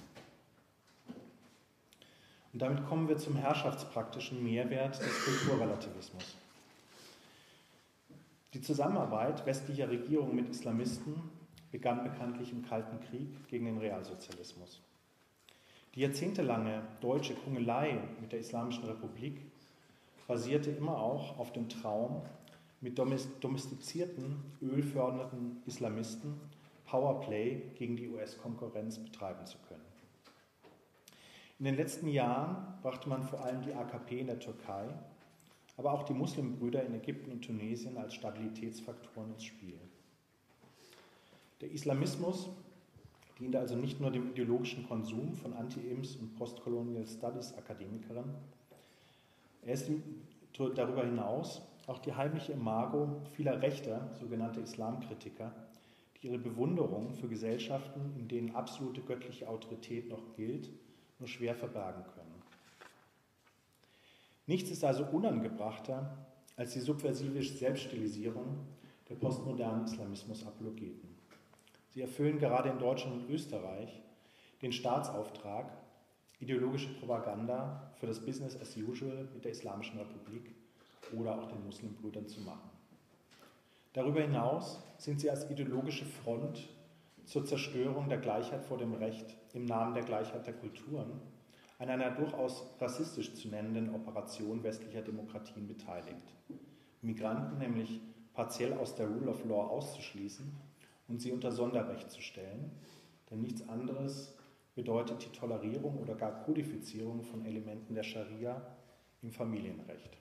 Und damit kommen wir zum herrschaftspraktischen Mehrwert des Kulturrelativismus. Die Zusammenarbeit westlicher Regierungen mit Islamisten begann bekanntlich im Kalten Krieg gegen den Realsozialismus. Die jahrzehntelange deutsche Kungelei mit der Islamischen Republik basierte immer auch auf dem Traum, mit domestizierten, ölfördernden Islamisten Powerplay gegen die US-Konkurrenz betreiben zu können. In den letzten Jahren brachte man vor allem die AKP in der Türkei, aber auch die Muslimbrüder in Ägypten und Tunesien als Stabilitätsfaktoren ins Spiel. Der Islamismus diente also nicht nur dem ideologischen Konsum von Anti-Ims und Postcolonial Studies Akademikerinnen, er ist darüber hinaus auch die heimliche Imago vieler rechter, sogenannter Islamkritiker, die ihre Bewunderung für Gesellschaften, in denen absolute göttliche Autorität noch gilt, nur schwer verbergen können. Nichts ist also unangebrachter als die subversive Selbststilisierung der postmodernen Islamismus-Apologeten. Sie erfüllen gerade in Deutschland und Österreich den Staatsauftrag, ideologische Propaganda für das Business as usual mit der Islamischen Republik oder auch den Muslimbrüdern zu machen. Darüber hinaus sind sie als ideologische Front zur Zerstörung der Gleichheit vor dem Recht im Namen der Gleichheit der Kulturen an einer durchaus rassistisch zu nennenden Operation westlicher Demokratien beteiligt. Migranten nämlich partiell aus der Rule of Law auszuschließen und sie unter Sonderrecht zu stellen, denn nichts anderes bedeutet die Tolerierung oder gar Kodifizierung von Elementen der Scharia im Familienrecht.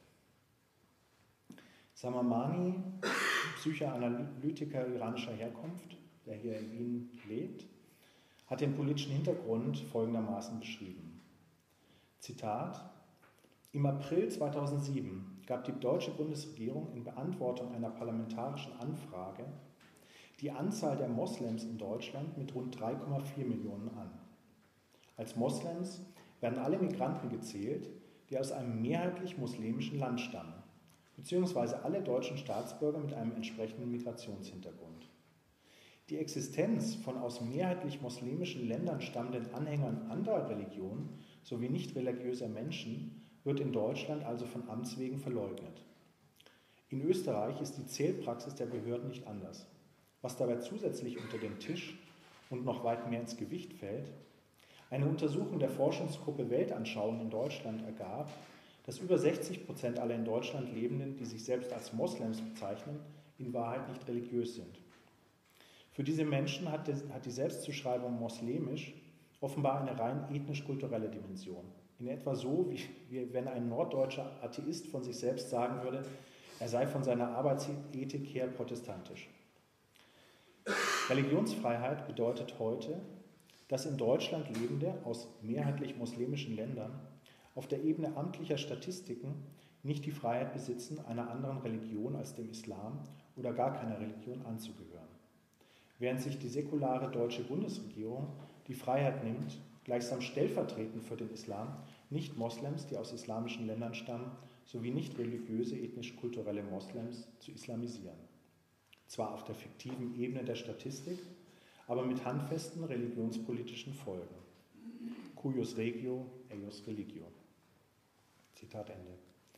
Samamani, Psychoanalytiker iranischer Herkunft, der hier in Wien lebt, hat den politischen Hintergrund folgendermaßen beschrieben. Zitat: Im April 2007 gab die deutsche Bundesregierung in Beantwortung einer parlamentarischen Anfrage die Anzahl der Moslems in Deutschland mit rund 3,4 Millionen an. Als Moslems werden alle Migranten gezählt, die aus einem mehrheitlich muslimischen Land stammen, beziehungsweise alle deutschen Staatsbürger mit einem entsprechenden Migrationshintergrund. Die Existenz von aus mehrheitlich muslimischen Ländern stammenden Anhängern anderer Religionen sowie nicht religiöser Menschen wird in Deutschland also von Amts wegen verleugnet. In Österreich ist die Zählpraxis der Behörden nicht anders. Was dabei zusätzlich unter den Tisch und noch weit mehr ins Gewicht fällt: Eine Untersuchung der Forschungsgruppe Weltanschauung in Deutschland ergab, dass über 60% aller in Deutschland Lebenden, die sich selbst als Moslems bezeichnen, in Wahrheit nicht religiös sind. Für diese Menschen hat die Selbstzuschreibung moslemisch offenbar eine rein ethnisch-kulturelle Dimension. In etwa so, wie wenn ein norddeutscher Atheist von sich selbst sagen würde, er sei von seiner Arbeitsethik her protestantisch. Religionsfreiheit bedeutet heute, dass in Deutschland Lebende aus mehrheitlich muslimischen Ländern auf der Ebene amtlicher Statistiken nicht die Freiheit besitzen, einer anderen Religion als dem Islam oder gar keiner Religion anzugehören. Während sich die säkulare deutsche Bundesregierung die Freiheit nimmt, gleichsam stellvertretend für den Islam Nicht-Moslems, die aus islamischen Ländern stammen, sowie nicht religiöse, ethnisch-kulturelle Moslems zu islamisieren. Zwar auf der fiktiven Ebene der Statistik, aber mit handfesten religionspolitischen Folgen. cuius regio eius religio. Zitat Ende.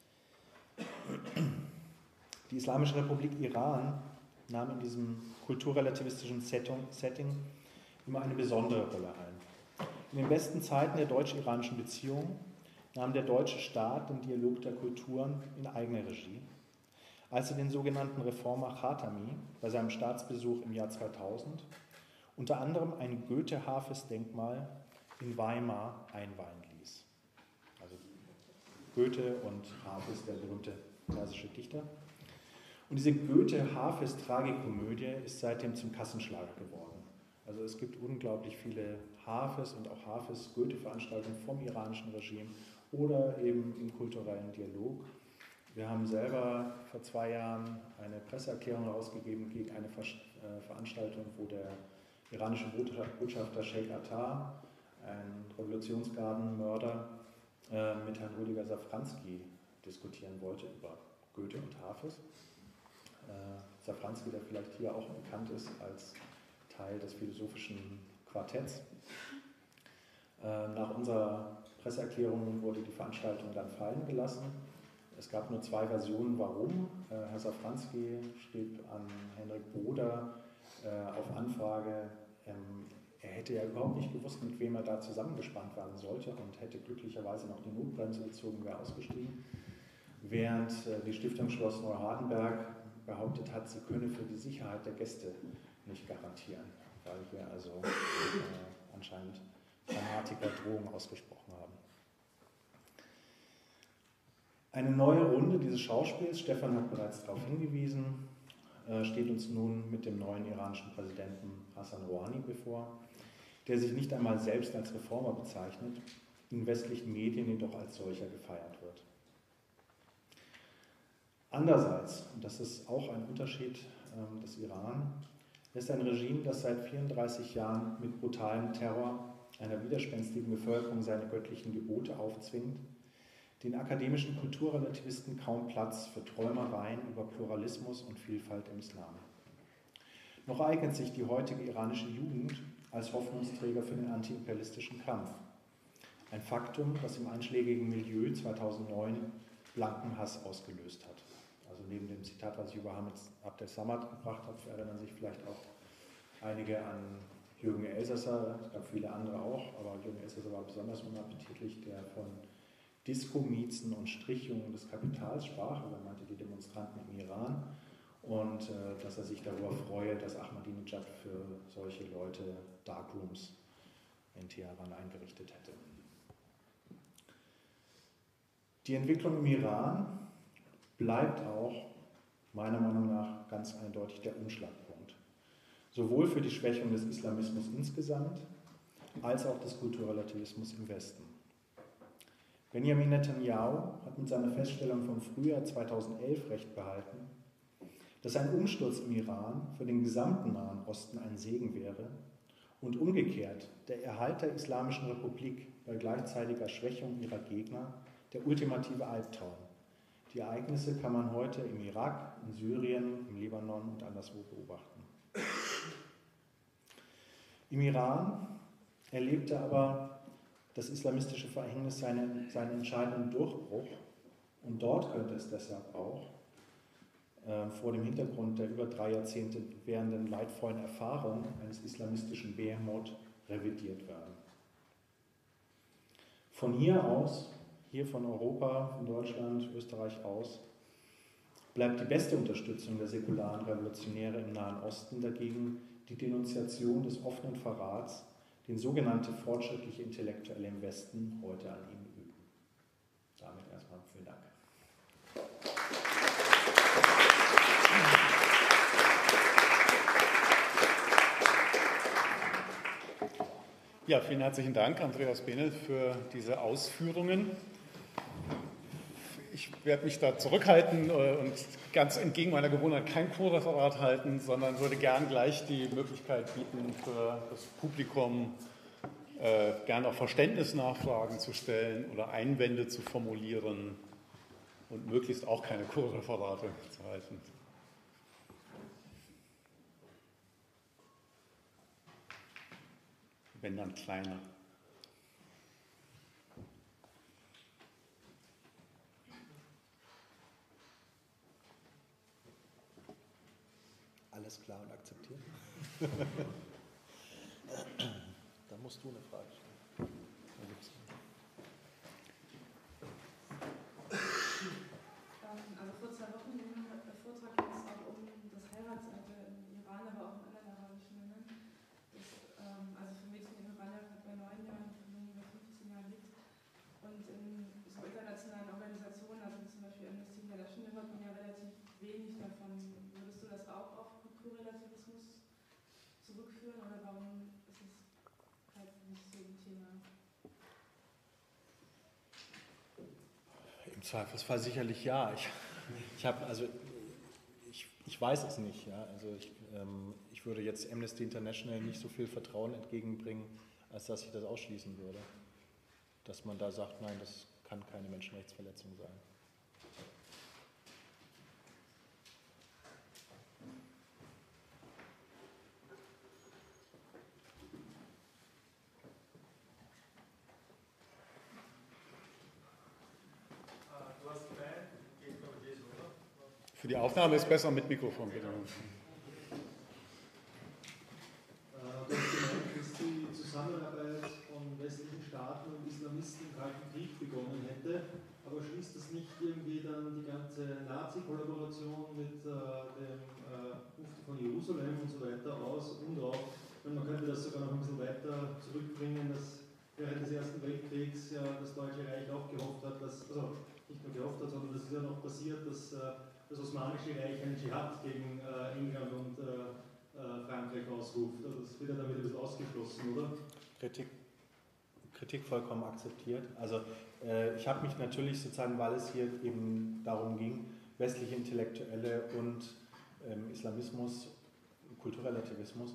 Die Islamische Republik Iran nahm in diesem kulturrelativistischen Setting immer eine besondere Rolle ein. In den besten Zeiten der deutsch-iranischen Beziehung nahm der deutsche Staat den Dialog der Kulturen in eigene Regie. Als er den sogenannten Reformer Khatami bei seinem Staatsbesuch im Jahr 2000 unter anderem ein Goethe-Hafez-Denkmal in Weimar einweihen ließ. Also Goethe und Hafez, der berühmte persische Dichter. Und diese Goethe-Hafez-Tragikomödie ist seitdem zum Kassenschlager geworden. Also es gibt unglaublich viele Hafez und auch Hafez-Goethe-Veranstaltungen vom iranischen Regime oder eben im kulturellen Dialog. Wir haben selber vor 2 Jahren eine Presseerklärung herausgegeben gegen eine Veranstaltung, wo der iranische Botschafter Sheikh Attar, ein Revolutionsgardenmörder, mit Herrn Rüdiger Safranski diskutieren wollte über Goethe und Hafez. Safranski, der vielleicht hier auch bekannt ist als Teil des philosophischen Quartetts. Nach unserer Presseerklärung wurde die Veranstaltung dann fallen gelassen. Es gab nur 2 Versionen, warum. Herr Safranski schrieb an Henrik Broder auf Anfrage, er hätte ja überhaupt nicht gewusst, mit wem er da zusammengespannt werden sollte und hätte glücklicherweise noch die Notbremse gezogen, wäre ausgestiegen. Während die Stiftung Schloss Neuhardenberg behauptet hat, sie könne für die Sicherheit der Gäste nicht garantieren, weil hier also anscheinend Fanatiker Drohungen ausgesprochen haben. Eine neue Runde dieses Schauspiels, Stefan hat bereits darauf hingewiesen, steht uns nun mit dem neuen iranischen Präsidenten Hassan Rouhani bevor, der sich nicht einmal selbst als Reformer bezeichnet, in westlichen Medien jedoch als solcher gefeiert wird. Andererseits, und das ist auch ein Unterschied des Iran, ist ein Regime, das seit 34 Jahren mit brutalem Terror einer widerspenstigen Bevölkerung seine göttlichen Gebote aufzwingt, den akademischen Kulturrelativisten kaum Platz für Träumereien über Pluralismus und Vielfalt im Islam. Noch eignet sich die heutige iranische Jugend als Hoffnungsträger für den antiimperialistischen Kampf. Ein Faktum, das im einschlägigen Milieu 2009 blanken Hass ausgelöst hat. Also neben dem Zitat, was ich über Hamid Abdel Samad gebracht habe, erinnern sich vielleicht auch einige an Jürgen Elsässer, es gab viele andere auch, aber Jürgen Elsässer war besonders unappetitlich, der von Disco-Miezen und Strichungen des Kapitals sprach, also er meinte die Demonstranten im Iran, und dass er sich darüber freue, dass Ahmadinejad für solche Leute Darkrooms in Teheran eingerichtet hätte. Die Entwicklung im Iran bleibt auch meiner Meinung nach ganz eindeutig der Umschlagpunkt. Sowohl für die Schwächung des Islamismus insgesamt, als auch des Kulturrelativismus im Westen. Benjamin Netanyahu hat mit seiner Feststellung vom Frühjahr 2011 recht behalten, dass ein Umsturz im Iran für den gesamten Nahen Osten ein Segen wäre und umgekehrt der Erhalt der Islamischen Republik bei gleichzeitiger Schwächung ihrer Gegner der ultimative Albtraum. Die Ereignisse kann man heute im Irak, in Syrien, im Libanon und anderswo beobachten. Im Iran erlebte aber das islamistische Verhängnis seinen entscheidenden Durchbruch und dort könnte es deshalb auch vor dem Hintergrund der über 3 Jahrzehnte währenden leidvollen Erfahrung eines islamistischen Behemoth revidiert werden. Von hier aus, hier von Europa, von Deutschland, Österreich aus, bleibt die beste Unterstützung der säkularen Revolutionäre im Nahen Osten dagegen die Denunziation des offenen Verrats, den sogenannte fortschrittliche Intellektuelle im Westen heute an ihm üben. Damit erstmal vielen Dank. Ja, vielen herzlichen Dank, Andreas Benel, für diese Ausführungen. Ich werde mich da zurückhalten und ganz entgegen meiner Gewohnheit kein Co-Referat halten, sondern würde gern gleich die Möglichkeit bieten, für das Publikum gern auch Verständnisnachfragen zu stellen oder Einwände zu formulieren und möglichst auch keine Co-Referate zu halten. Wenn dann kleiner. alles klar und akzeptiert. Da musst du eine Frage stellen. Also vor 2 Wochen im Vortrag ging es auch um das Heiratsalter im Iran, aber auch in anderen arabischen Ländern. Also für Mädchen im Iran bei 9 Jahren, für Jungen bei 15 Jahren liegt. Und in so internationalen Organisationen, also zum Beispiel Amnesty International, hört man ja relativ wenig davon. Würdest du das auch auf Kulturrelativismus zurückführen oder warum ist es halt nicht so ein Thema? Im Zweifelsfall sicherlich ja. Ich weiß es nicht. Ja. Also ich würde jetzt Amnesty International nicht so viel Vertrauen entgegenbringen, als dass ich das ausschließen würde. Dass man da sagt, nein, das kann keine Menschenrechtsverletzung sein. Für die Aufnahme ist besser mit Mikrofon, bitte. Du hast gemeint, dass die Zusammenarbeit von westlichen Staaten und Islamisten im Kalten Krieg begonnen hätte, aber schließt das nicht irgendwie dann die ganze Nazi-Kollaboration mit dem Mufti von Jerusalem und so weiter aus und auch, man könnte das sogar noch ein bisschen weiter zurückbringen, dass während des Ersten Weltkriegs ja das Deutsche Reich auch gehofft hat, also nicht nur gehofft hat, sondern das ist ja noch passiert, dass das Osmanische Reich einen Dschihad gegen England und Frankreich ausruft. Also das wird ja damit ein bisschen ausgeschlossen, oder? Kritik vollkommen akzeptiert. Also ich habe mich natürlich sozusagen, weil es hier eben darum ging, westliche Intellektuelle und Islamismus, Kulturrelativismus,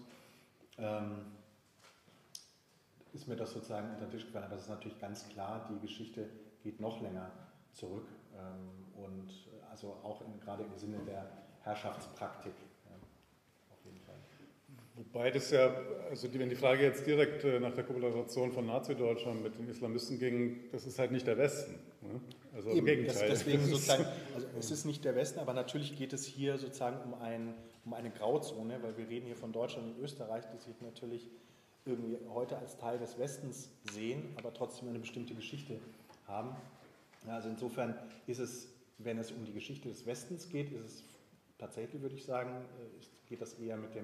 ist mir das sozusagen unter den Tisch gefallen. Aber es ist natürlich ganz klar, die Geschichte geht noch länger zurück und also auch gerade im Sinne der Herrschaftspraktik. Auf jeden Fall. Wobei das ja, also wenn die Frage jetzt direkt nach der Kollaboration von Nazi-Deutschland mit den Islamisten ging, das ist halt nicht der Westen. Ne? Also im Gegenteil. Deswegen sozusagen, also es ist nicht der Westen, aber natürlich geht es hier sozusagen um eine Grauzone, weil wir reden hier von Deutschland und Österreich, die sich natürlich irgendwie heute als Teil des Westens sehen, aber trotzdem eine bestimmte Geschichte haben. Also insofern ist es, wenn es um die Geschichte des Westens geht, ist es tatsächlich, würde ich sagen, geht das eher mit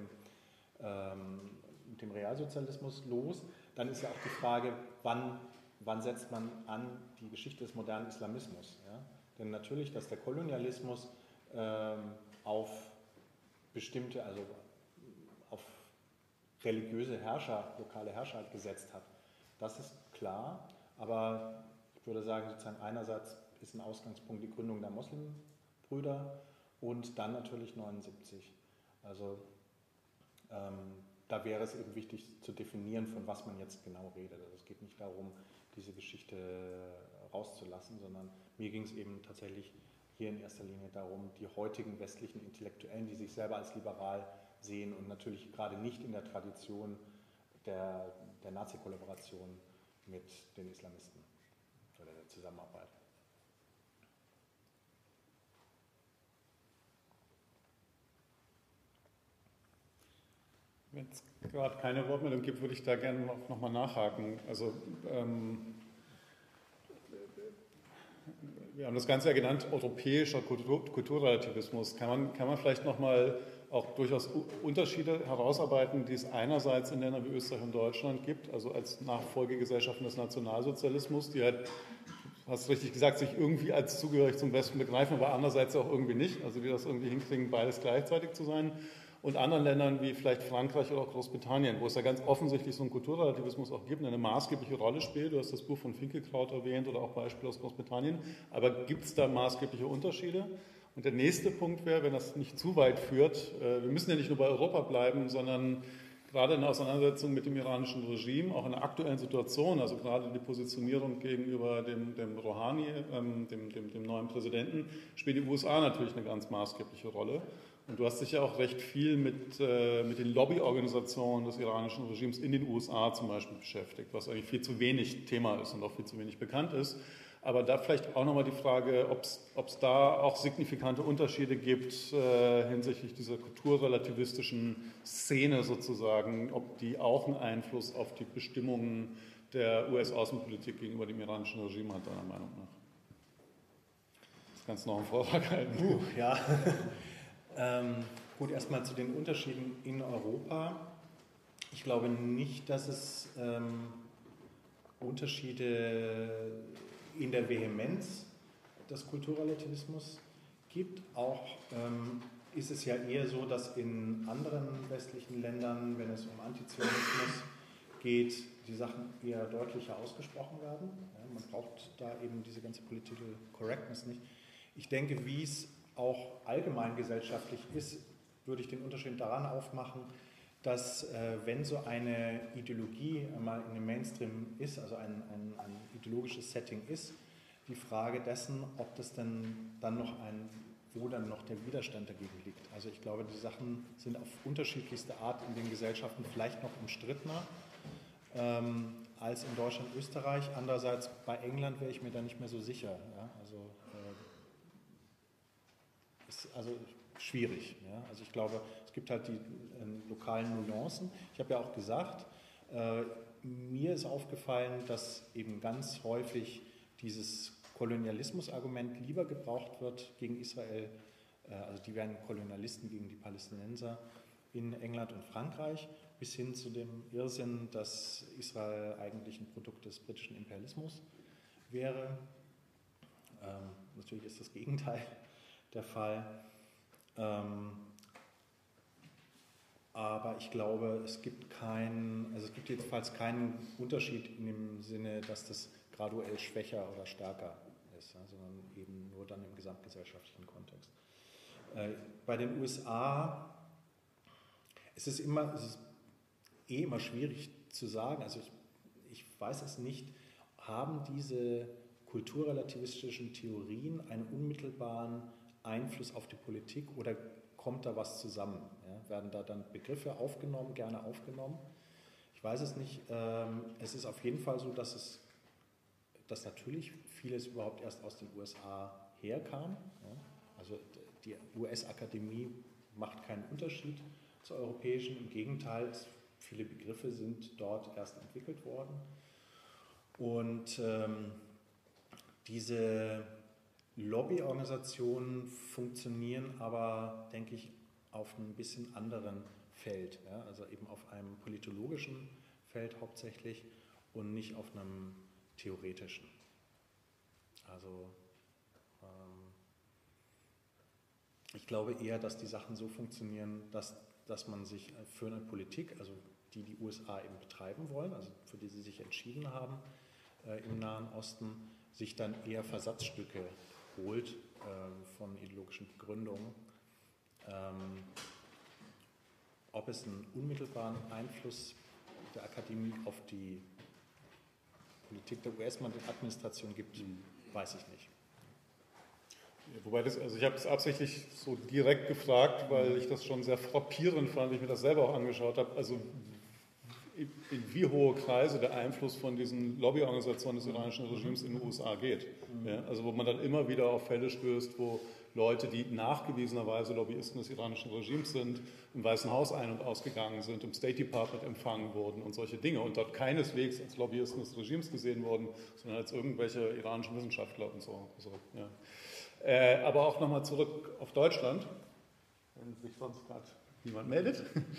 dem Realsozialismus los. Dann ist ja auch die Frage, wann setzt man an die Geschichte des modernen Islamismus? Ja? Denn natürlich, dass der Kolonialismus auf bestimmte, also auf religiöse Herrscher, lokale Herrscher gesetzt hat, das ist klar, aber ich würde sagen, sozusagen einerseits ist ein Ausgangspunkt die Gründung der Moslembrüder und dann natürlich 79. Also da wäre es eben wichtig zu definieren, von was man jetzt genau redet. Also es geht nicht darum, diese Geschichte rauszulassen, sondern mir ging es eben tatsächlich hier in erster Linie darum, die heutigen westlichen Intellektuellen, die sich selber als liberal sehen und natürlich gerade nicht in der Tradition der Nazi-Kollaboration mit den Islamisten oder der Zusammenarbeit. Wenn es gerade keine Wortmeldung gibt, würde ich da gerne noch mal nachhaken. Also wir haben das Ganze ja genannt, europäischer Kulturrelativismus. Kann man vielleicht noch mal auch durchaus Unterschiede herausarbeiten, die es einerseits in Ländern wie Österreich und Deutschland gibt, also als Nachfolgegesellschaften des Nationalsozialismus, die halt, hast du richtig gesagt, sich irgendwie als zugehörig zum Westen begreifen, aber andererseits auch irgendwie nicht, also die das irgendwie hinkriegen, beides gleichzeitig zu sein. Und anderen Ländern wie vielleicht Frankreich oder auch Großbritannien, wo es ja ganz offensichtlich so einen Kulturrelativismus auch gibt, eine maßgebliche Rolle spielt. Du hast das Buch von Finkelkraut erwähnt oder auch Beispiele aus Großbritannien. Aber gibt es da maßgebliche Unterschiede? Und der nächste Punkt wäre, wenn das nicht zu weit führt, wir müssen ja nicht nur bei Europa bleiben, sondern gerade in der Auseinandersetzung mit dem iranischen Regime, auch in der aktuellen Situation, also gerade die Positionierung gegenüber dem Rouhani, dem neuen Präsidenten, spielt die USA natürlich eine ganz maßgebliche Rolle. Und du hast dich ja auch recht viel mit den Lobbyorganisationen des iranischen Regimes in den USA zum Beispiel beschäftigt, was eigentlich viel zu wenig Thema ist und auch viel zu wenig bekannt ist. Aber da vielleicht auch nochmal die Frage, ob es da auch signifikante Unterschiede gibt hinsichtlich dieser kulturrelativistischen Szene sozusagen, ob die auch einen Einfluss auf die Bestimmungen der US-Außenpolitik gegenüber dem iranischen Regime hat, deiner Meinung nach? Das kannst du noch einen Vortrag halten. Ja. Gut, erstmal zu den Unterschieden in Europa. Ich glaube nicht, dass es Unterschiede in der Vehemenz des Kulturrelativismus gibt. Auch ist es ja eher so, dass in anderen westlichen Ländern, wenn es um Antizionismus geht, die Sachen eher deutlicher ausgesprochen werden. Ja, man braucht da eben diese ganze Political Correctness nicht. Ich denke, wie es auch allgemein gesellschaftlich ist, würde ich den Unterschied daran aufmachen, dass wenn so eine Ideologie einmal in dem Mainstream ist, also ein ideologisches Setting ist, die Frage dessen, ob das denn dann noch wo dann noch der Widerstand dagegen liegt. Also ich glaube, die Sachen sind auf unterschiedlichste Art in den Gesellschaften vielleicht noch umstrittener als in Deutschland, Österreich. Andererseits bei England wäre ich mir da nicht mehr so sicher. Ja? Also schwierig. Ja? Also ich glaube, es gibt halt die lokalen Nuancen. Ich habe ja auch gesagt, mir ist aufgefallen, dass eben ganz häufig dieses Kolonialismus-Argument lieber gebraucht wird gegen Israel, also die wären Kolonialisten gegen die Palästinenser in England und Frankreich, bis hin zu dem Irrsinn, dass Israel eigentlich ein Produkt des britischen Imperialismus wäre. Natürlich ist das Gegenteil der Fall. Aber ich glaube, es gibt jedenfalls keinen Unterschied in dem Sinne, dass das graduell schwächer oder stärker ist, sondern eben nur dann im gesamtgesellschaftlichen Kontext. Bei den USA ist es immer schwierig zu sagen, also ich weiß es nicht, haben diese kulturrelativistischen Theorien einen unmittelbaren Einfluss auf die Politik oder kommt da was zusammen? Ja? Werden da dann Begriffe aufgenommen, gerne aufgenommen? Ich weiß es nicht. Es ist auf jeden Fall so, dass natürlich vieles überhaupt erst aus den USA herkam. Ja? Also die US-Akademie macht keinen Unterschied zur europäischen. Im Gegenteil, viele Begriffe sind dort erst entwickelt worden. Und diese Lobbyorganisationen funktionieren aber, denke ich, auf einem bisschen anderen Feld. Ja? Also eben auf einem politologischen Feld hauptsächlich und nicht auf einem theoretischen. Also ich glaube eher, dass die Sachen so funktionieren, dass man sich für eine Politik, also die USA eben betreiben wollen, also für die sie sich entschieden haben im Nahen Osten, sich dann eher Versatzstücke holt von ideologischen Begründungen. Ob es einen unmittelbaren Einfluss der Akademie auf die Politik der US-Administration gibt, weiß ich nicht. Wobei ich habe es absichtlich so direkt gefragt, weil ich das schon sehr frappierend fand, wie ich mir das selber auch angeschaut habe. Also in wie hohe Kreise der Einfluss von diesen Lobbyorganisationen des iranischen Regimes in den USA geht. Ja, also wo man dann immer wieder auf Fälle stößt, wo Leute, die nachgewiesenerweise Lobbyisten des iranischen Regimes sind, im Weißen Haus ein- und ausgegangen sind, im State Department empfangen wurden und solche Dinge und dort keineswegs als Lobbyisten des Regimes gesehen wurden, sondern als irgendwelche iranischen Wissenschaftler und so. Ja. Aber auch nochmal zurück auf Deutschland, wenn sich sonst gerade niemand meldet.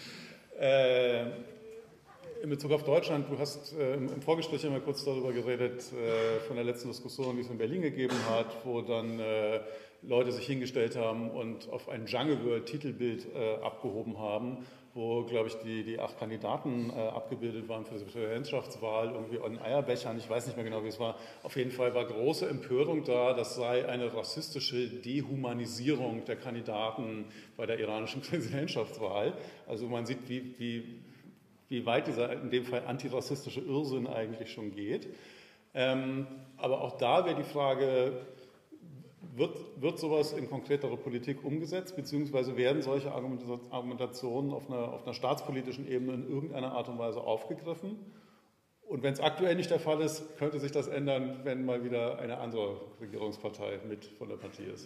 In Bezug auf Deutschland, du hast im Vorgespräch immer kurz darüber geredet, von der letzten Diskussion, die es in Berlin gegeben hat, wo dann Leute sich hingestellt haben und auf ein Jungle World Titelbild abgehoben haben, wo, glaube ich, die 8 Kandidaten abgebildet waren für die Präsidentschaftswahl, irgendwie an Eierbechern, ich weiß nicht mehr genau, wie es war. Auf jeden Fall war große Empörung da, das sei eine rassistische Dehumanisierung der Kandidaten bei der iranischen Präsidentschaftswahl. Also man sieht, wie weit dieser in dem Fall antirassistische Irrsinn eigentlich schon geht. Aber auch da wäre die Frage, wird sowas in konkretere Politik umgesetzt, beziehungsweise werden solche Argumentationen auf einer staatspolitischen Ebene in irgendeiner Art und Weise aufgegriffen? Und wenn es aktuell nicht der Fall ist, könnte sich das ändern, wenn mal wieder eine andere Regierungspartei mit von der Partie ist.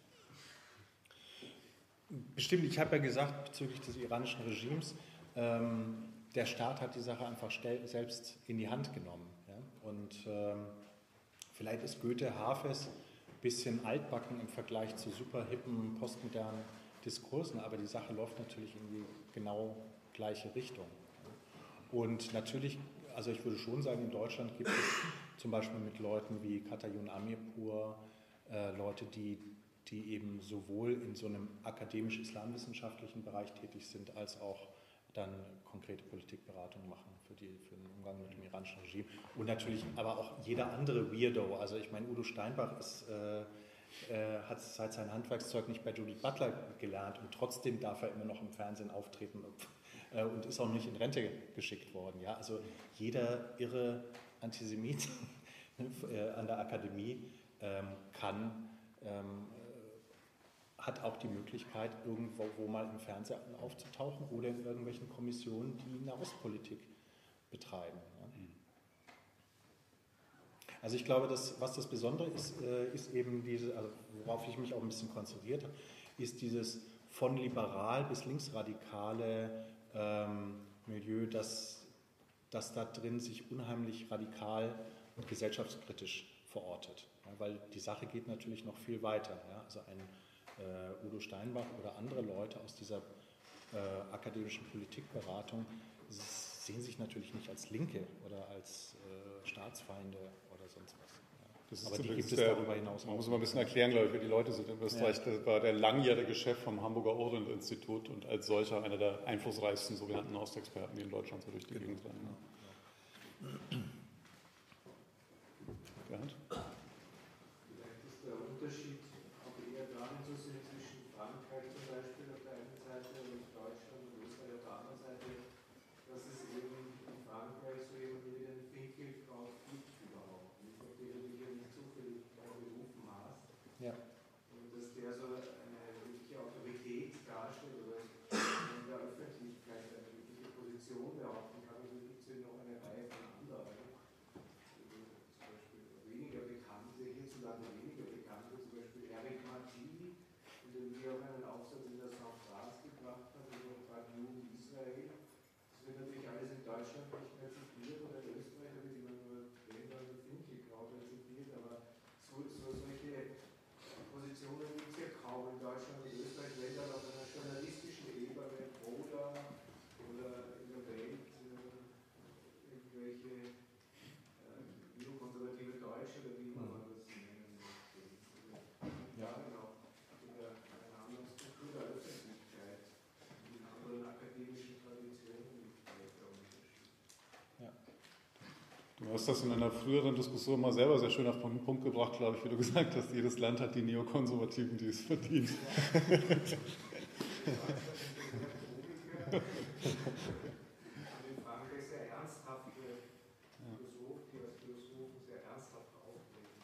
Bestimmt, ich habe ja gesagt, bezüglich des iranischen Regimes, der Staat hat die Sache einfach selbst in die Hand genommen. Ja? Und vielleicht ist Goethe Hafes ein bisschen altbacken im Vergleich zu super hippen, postmodernen Diskursen, aber die Sache läuft natürlich in die genau gleiche Richtung. Und natürlich, also ich würde schon sagen, in Deutschland gibt es zum Beispiel mit Leuten wie Katayun Amirpur Leute, die eben sowohl in so einem akademisch-islamwissenschaftlichen Bereich tätig sind, als auch dann konkrete Politikberatung machen für den Umgang mit dem iranischen Regime. Und natürlich aber auch jeder andere Weirdo. Also ich meine, Udo Steinbach hat seit sein Handwerkszeug nicht bei Judith Butler gelernt und trotzdem darf er immer noch im Fernsehen auftreten und ist auch nicht in Rente geschickt worden. Ja? Also jeder irre Antisemit an der Akademie hat auch die Möglichkeit, irgendwo mal im Fernsehen aufzutauchen oder in irgendwelchen Kommissionen, die Nahostpolitik betreiben. Ja. Also ich glaube, was das Besondere ist eben also worauf ich mich auch ein bisschen konzentriert habe, ist dieses von liberal bis linksradikale Milieu, das da drin sich unheimlich radikal und gesellschaftskritisch verortet. Ja, weil die Sache geht natürlich noch viel weiter. Ja. Also ein Udo Steinbach oder andere Leute aus dieser akademischen Politikberatung sehen sich natürlich nicht als Linke oder als Staatsfeinde oder sonst was. Ja. Aber die gibt es darüber hinaus auch. Man muss mal ein bisschen erklären, glaube ich, wer die Leute sind in Österreich. Ja. Das war der langjährige Chef vom Hamburger Orient-Institut und als solcher einer der einflussreichsten sogenannten Ostexperten, die in Deutschland so durch die Gegend rennen. Ja. Bernd? Vielleicht ist der Unterschied auch eher darin zu sehen zwischen Frankreich zum Beispiel auf der einen Seite und Deutschland und Österreich auf der anderen Seite, dass es eben in Frankreich so jemanden wie den Finkelkraut gibt überhaupt nicht, auf den du dich ja nicht zufällig berufen hast. Ja. Und dass der so eine wirkliche Autorität darstellt oder in der Öffentlichkeit eine wirkliche Position behaupten kann. Also gibt es ja noch eine Reihe von anderen. Zum Beispiel weniger bekannte, hierzulande weniger bekannte, zum Beispiel Eric Marty, in dem wir auch einen Aufsatz in der South France gebracht haben, über Juden Israel. Das wird natürlich alles in Deutschland nicht mehr zitiert oder in Österreich wird immer nur Länder und Finkelkraut zitiert, aber solche Positionen gibt es ja kaum in Deutschland und Österreich, wenn dann auf einer journalistischen Ebene oder in der Welt irgendwelche neokonservative Deutsche oder wie man das nennen möchte. Ja, genau. In einer anderen Struktur der Öffentlichkeit, in anderen akademischen Traditionen liegt der Unterschied. Ja. Du hast das in einer früheren Diskussion mal selber sehr schön auf den Punkt gebracht, glaube ich, wie du gesagt hast, jedes Land hat die Neokonservativen, die es verdient. In Frankreich sehr ernsthafte Philosophen, die als Philosophen sehr ernsthaft auftreten.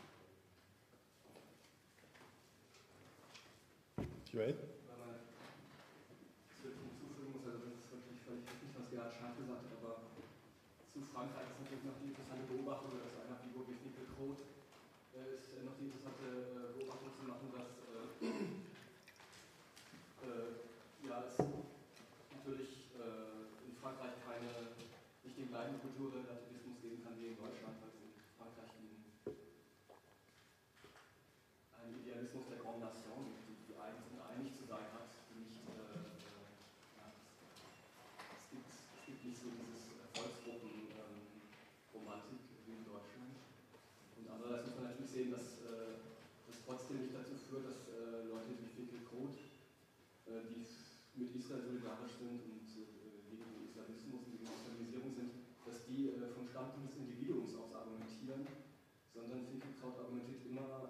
Joel? Das würde ich hinzufügen muss, also das ist wirklich völlig richtig, was Gerhard Schank gesagt hat, aber zu Frankreich ist natürlich noch die interessante Beobachtung, dass einer wie Boris Nickel-Kroth ist noch die interessante Beobachtung zu machen, dass es natürlich in Frankreich nicht den gleichen Kulturrelativismus geben kann wie in Deutschland, weil es in Frankreich einen Idealismus der Grande Nation gibt, die einig zu sein hat, die nicht es gibt nicht so dieses Volksgruppen-Romantik wie in Deutschland. Und andererseits muss man natürlich sehen, dass das trotzdem nicht dazu führt, dass Leute wie Finkelkraut, die mit Israel solidarisch sind und gegen den Islamismus und gegen die Islamisierung sind, dass die vom Standpunkt des Individuums aus argumentieren, sondern Finkelkraut appelliert immer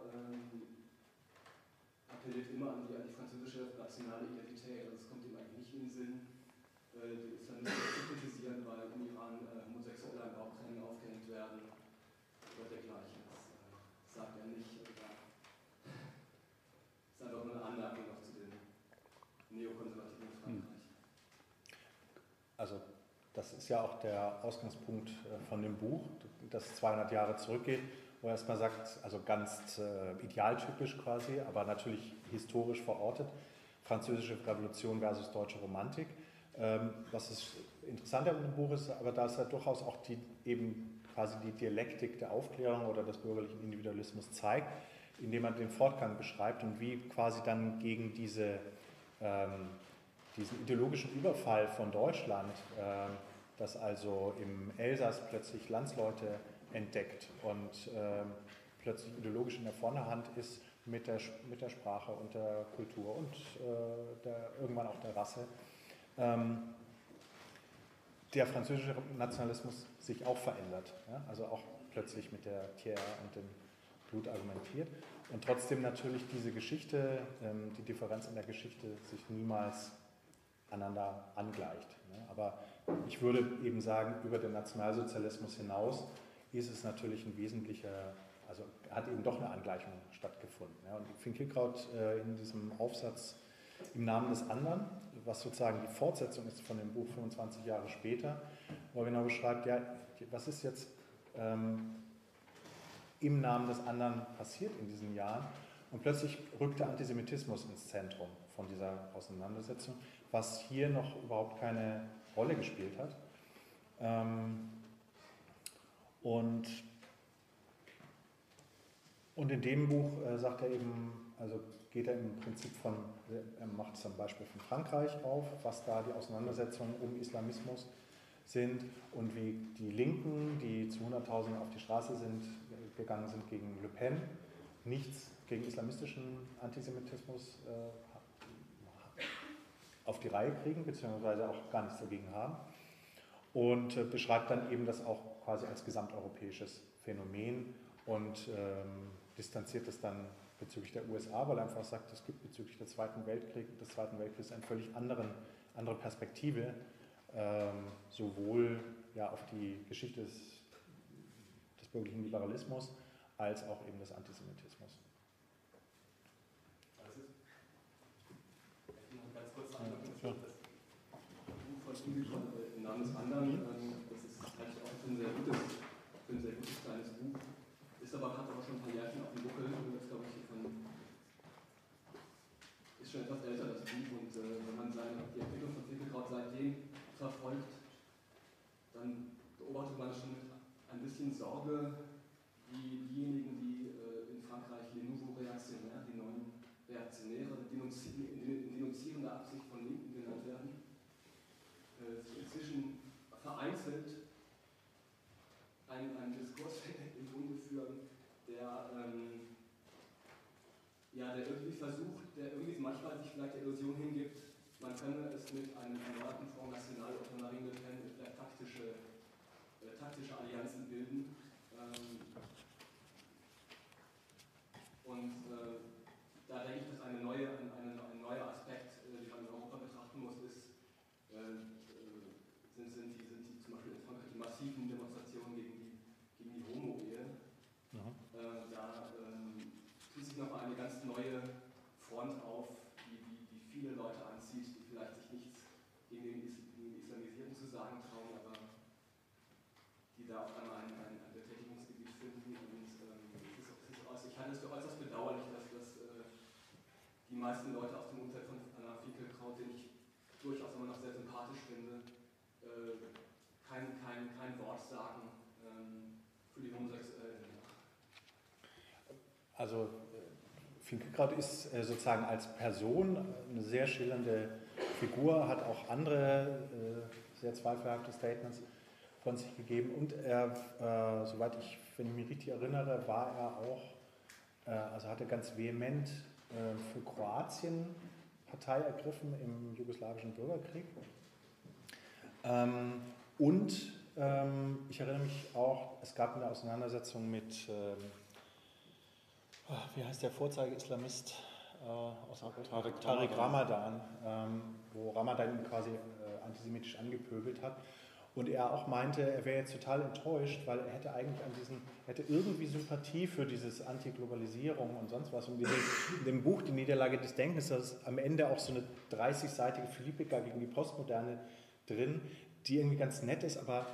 an die französische nationale Identität. Also es kommt ihm eigentlich nicht in den Sinn, den Islamismus zu kritisieren, weil im Iran Homosexuelle an Bauchtraining aufgehängt werden oder dergleichen. Das sagt er nicht. Also das ist einfach nur eine Anmerkung noch zu den Neokonservativen in Frankreich. Also das ist ja auch der Ausgangspunkt von dem Buch, das 200 Jahre zurückgeht, wo er erstmal sagt, also ganz idealtypisch quasi, aber natürlich historisch verortet, Französische Revolution versus Deutsche Romantik. Was das Interessante an dem Buch ist, aber da ist ja durchaus auch eben quasi die Dialektik der Aufklärung oder des bürgerlichen Individualismus zeigt, indem man den Fortgang beschreibt und wie quasi dann gegen diesen ideologischen Überfall von Deutschland, das also im Elsass plötzlich Landsleute entdeckt und plötzlich ideologisch in der Vorderhand ist mit der Sprache und der Kultur und irgendwann auch der Rasse, der französische Nationalismus sich auch verändert, ja? Also auch plötzlich mit der Thiers und dem Blut argumentiert und trotzdem natürlich diese Geschichte, die Differenz in der Geschichte sich niemals einander angleicht. Ne? Aber ich würde eben sagen, über den Nationalsozialismus hinaus ist es natürlich ein wesentlicher, also hat eben doch eine Angleichung stattgefunden. Ja? Und Finkielkraut in diesem Aufsatz Im Namen des anderen, was sozusagen die Fortsetzung ist von dem Buch 25 Jahre später, wo er genau beschreibt, ja, was ist jetzt im Namen des anderen passiert in diesen Jahren. Und plötzlich rückt der Antisemitismus ins Zentrum von dieser Auseinandersetzung, was hier noch überhaupt keine Rolle gespielt hat. Und in dem Buch sagt er eben, also geht er im Prinzip er macht es am Beispiel von Frankreich auf, was da die Auseinandersetzungen um Islamismus sind und wie die Linken, die zu Hunderttausenden auf die Straße gegangen sind gegen Le Pen, nichts gegen islamistischen Antisemitismus auf die Reihe kriegen, beziehungsweise auch gar nichts dagegen haben. Und beschreibt dann eben das auch quasi als gesamteuropäisches Phänomen und distanziert es dann bezüglich der USA, weil er einfach sagt, es gibt bezüglich des Zweiten Weltkriegs eine völlig andere Perspektive, sowohl ja, auf die Geschichte des bürgerlichen Liberalismus als auch eben des Antisemitismus. Ganz kurz sagen, das Buch von Finkielkraut im Namen des anderen, das ist eigentlich auch ein sehr gutes kleines Buch, ist aber hat auch schon ein paar Jährchen auf dem Buckel, das glaube ich ist schon etwas älter, das Buch, und wenn man die Entwicklung von Finkielkraut seitdem verfolgt, dann beobachtet man schon mit ein bisschen Sorge, wie diejenigen, die in Frankreich les nouveaux réactionnaires, die neuen Reaktionäre, in denunzierender Absicht von Linken genannt werden, inzwischen vereinzelt einen Diskurs im Bunde führen, der irgendwie manchmal sich vielleicht der Illusion hingibt, man könne es mit einem erneuerten Front National oder Marine Le Pen vielleicht taktische Allianzen bilden. Da denke ich, dass ein neuer Aspekt, den man in Europa betrachten muss, sind die zum Beispiel in Frankreich die massiven Demonstrationen gegen die Homo-Ehe. Da tut sich nochmal eine ganz neue Front auf, die viele Leute anzieht, die vielleicht sich nichts gegen die Islamisierung zu sagen trauen, aber die da auf einmal ein Betätigungsgebiet finden. Und ich halte es für äußerst bedauerlich, dass die meisten Leute aus dem Umfeld von Anna Finkielkraut, den ich durchaus immer noch sehr sympathisch finde, kein Wort sagen für die Homosexuellen. Also Finkielkraut ist sozusagen als Person eine sehr schillernde Figur, hat auch andere sehr zweifelhafte Statements von sich gegeben und er, soweit wenn ich mich richtig erinnere, war er auch, also hat er ganz vehement für Kroatien Partei ergriffen im jugoslawischen Bürgerkrieg. Ich erinnere mich auch, es gab eine Auseinandersetzung mit, wie heißt der Vorzeige-Islamist aus Tariq Ramadan, wo Ramadan ihn quasi antisemitisch angepöbelt hat. Und er auch meinte, er wäre jetzt total enttäuscht, weil er hätte eigentlich hätte irgendwie Sympathie für dieses Antiglobalisierung und sonst was. Und in dem Buch Die Niederlage des Denkens, da ist am Ende auch so eine 30-seitige Philippika gegen die Postmoderne drin, die irgendwie ganz nett ist, aber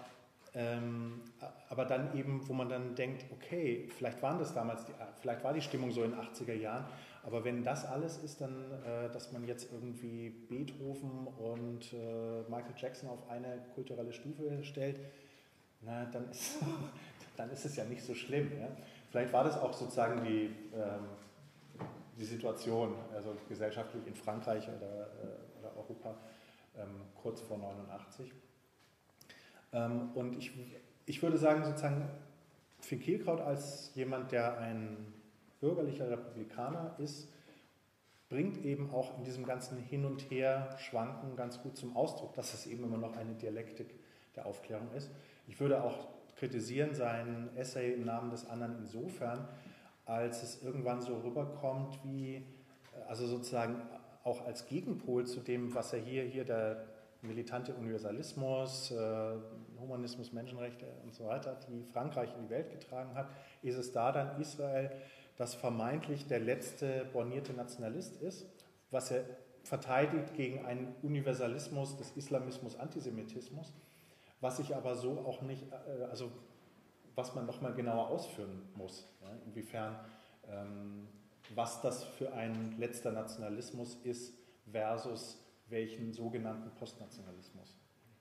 dann eben, wo man dann denkt, okay, vielleicht war die Stimmung so in den 80er Jahren, aber wenn das alles ist, dann, dass man jetzt irgendwie Beethoven und Michael Jackson auf eine kulturelle Stufe stellt, na, dann ist es ja nicht so schlimm. Ja? Vielleicht war das auch sozusagen die Situation, also gesellschaftlich in Frankreich oder Europa kurz vor 89. Und ich würde sagen, sozusagen, Finn Kielkraut als jemand, der ein bürgerlicher Republikaner ist, bringt eben auch in diesem ganzen Hin- und Her-Schwanken ganz gut zum Ausdruck, dass es eben immer noch eine Dialektik der Aufklärung ist. Ich würde auch kritisieren sein Essay im Namen des anderen insofern, als es irgendwann so rüberkommt wie, also sozusagen auch als Gegenpol zu dem, was er hier der militante Universalismus, Humanismus, Menschenrechte und so weiter, die Frankreich in die Welt getragen hat, ist es da dann Israel, das vermeintlich der letzte bornierte Nationalist ist, was er verteidigt gegen einen Universalismus des Islamismus, Antisemitismus, was ich aber so auch nicht, also was man nochmal genauer ausführen muss, ja, inwiefern, was das für ein letzter Nationalismus ist versus welchen sogenannten Postnationalismus.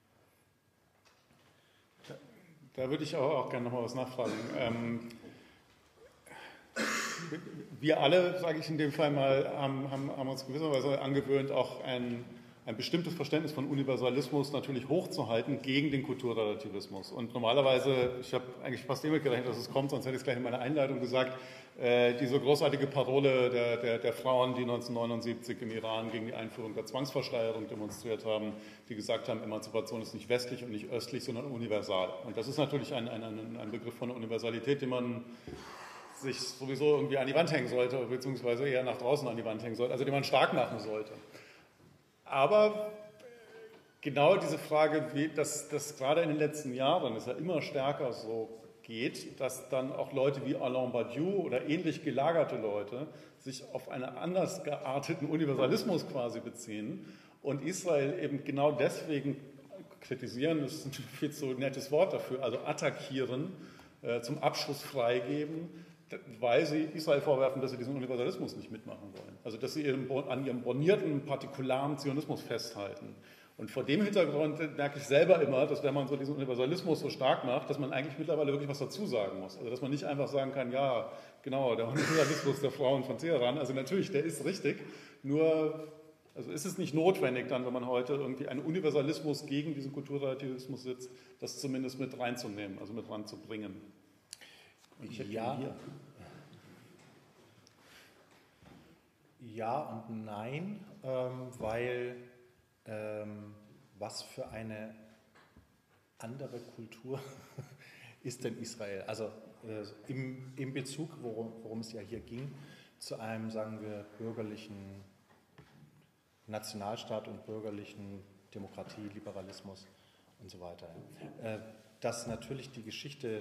Da würde ich auch gerne nochmal was nachfragen. Wir alle, sage ich in dem Fall mal, haben uns gewisserweise angewöhnt, auch ein bestimmtes Verständnis von Universalismus natürlich hochzuhalten gegen den Kulturrelativismus. Und normalerweise, ich habe eigentlich fast damit gerechnet, dass es kommt, sonst hätte ich es gleich in meiner Einleitung gesagt, diese großartige Parole der Frauen, die 1979 im Iran gegen die Einführung der Zwangsversteuerung demonstriert haben, die gesagt haben, Emanzipation ist nicht westlich und nicht östlich, sondern universal. Und das ist natürlich ein Begriff von Universalität, den man sich sowieso irgendwie an die Wand hängen sollte, beziehungsweise eher nach draußen an die Wand hängen sollte, also den man stark machen sollte. Aber genau diese Frage, dass das gerade in den letzten Jahren es ja immer stärker so geht, dass dann auch Leute wie Alain Badiou oder ähnlich gelagerte Leute sich auf einen anders gearteten Universalismus quasi beziehen und Israel eben genau deswegen kritisieren, das ist ein viel zu nettes Wort dafür, also attackieren, zum Abschluss freigeben, weil sie Israel vorwerfen, dass sie diesen Universalismus nicht mitmachen wollen. Also dass sie an ihrem bornierten, partikularen Zionismus festhalten. Und vor dem Hintergrund merke ich selber immer, dass wenn man so diesen Universalismus so stark macht, dass man eigentlich mittlerweile wirklich was dazu sagen muss. Also dass man nicht einfach sagen kann, ja, genau, der Universalismus der Frauen von Teheran, also natürlich, der ist richtig, nur also ist es nicht notwendig dann, wenn man heute irgendwie einen Universalismus gegen diesen Kulturrelativismus sitzt, das zumindest mit reinzunehmen, also mit ranzubringen. Ja und nein, weil was für eine andere Kultur ist denn Israel? Also im Bezug, worum es ja hier ging, zu einem, sagen wir, bürgerlichen Nationalstaat und bürgerlichen Demokratie, Liberalismus und so weiter. Dass natürlich die Geschichte,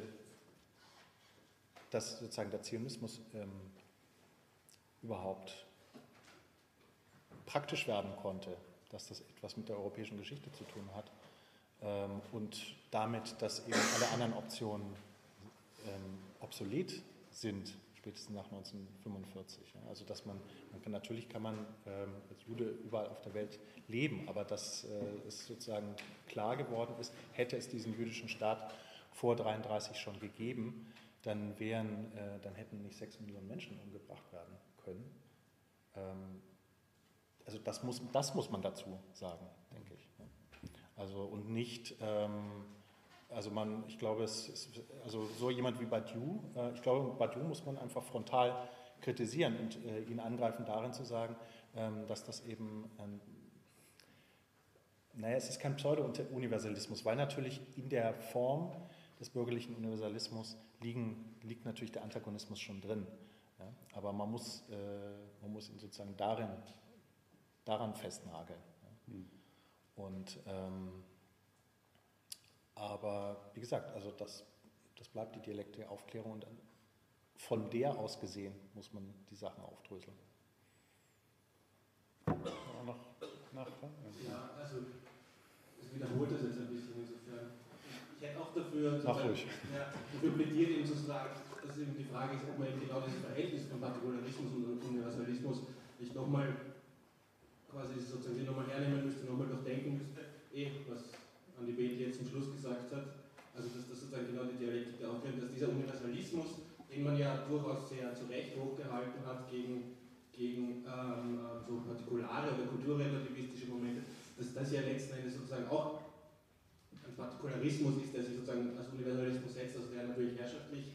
dass sozusagen der Zionismus überhaupt praktisch werden konnte, dass das etwas mit der europäischen Geschichte zu tun hat und damit, dass eben alle anderen Optionen obsolet sind, spätestens nach 1945. Also dass natürlich kann man als Jude überall auf der Welt leben, aber dass es sozusagen klar geworden ist, hätte es diesen jüdischen Staat vor 1933 schon gegeben, dann hätten nicht 6 Millionen Menschen umgebracht werden können. Also das muss man dazu sagen, denke ich. Also und nicht, ich glaube, so jemand wie Badiou, ich glaube, Badiou muss man einfach frontal kritisieren und ihn angreifen darin zu sagen, dass das eben, es ist kein Pseudo-Universalismus, weil natürlich in der Form des bürgerlichen Universalismus liegt natürlich der Antagonismus schon drin. Ja? Aber man muss ihn sozusagen daran festnageln. Ja? Und aber wie gesagt, also das bleibt die Dialektik der Aufklärung und von der aus gesehen muss man die Sachen aufdröseln. Auch noch nachfragen? Ja, also es wiederholt das jetzt ein bisschen. ruhig. Ja, dafür plädiert eben sozusagen, dass eben die Frage ist, ob man eben genau dieses Verhältnis von Partikularismus und Universalismus nicht nochmal quasi sozusagen nochmal hernehmen müsste, nochmal durchdenken müsste, was Andi Beth jetzt zum Schluss gesagt hat. Also dass das sozusagen genau die Dialektik da aufnimmt, dass dieser Universalismus, den man ja durchaus sehr zu Recht hochgehalten hat gegen so partikulare oder kulturrelativistische Momente, dass das ja letzten Endes sozusagen auch ein Partikularismus ist, der sich sozusagen als Universalismus setzt, also der natürlich herrschaftlich,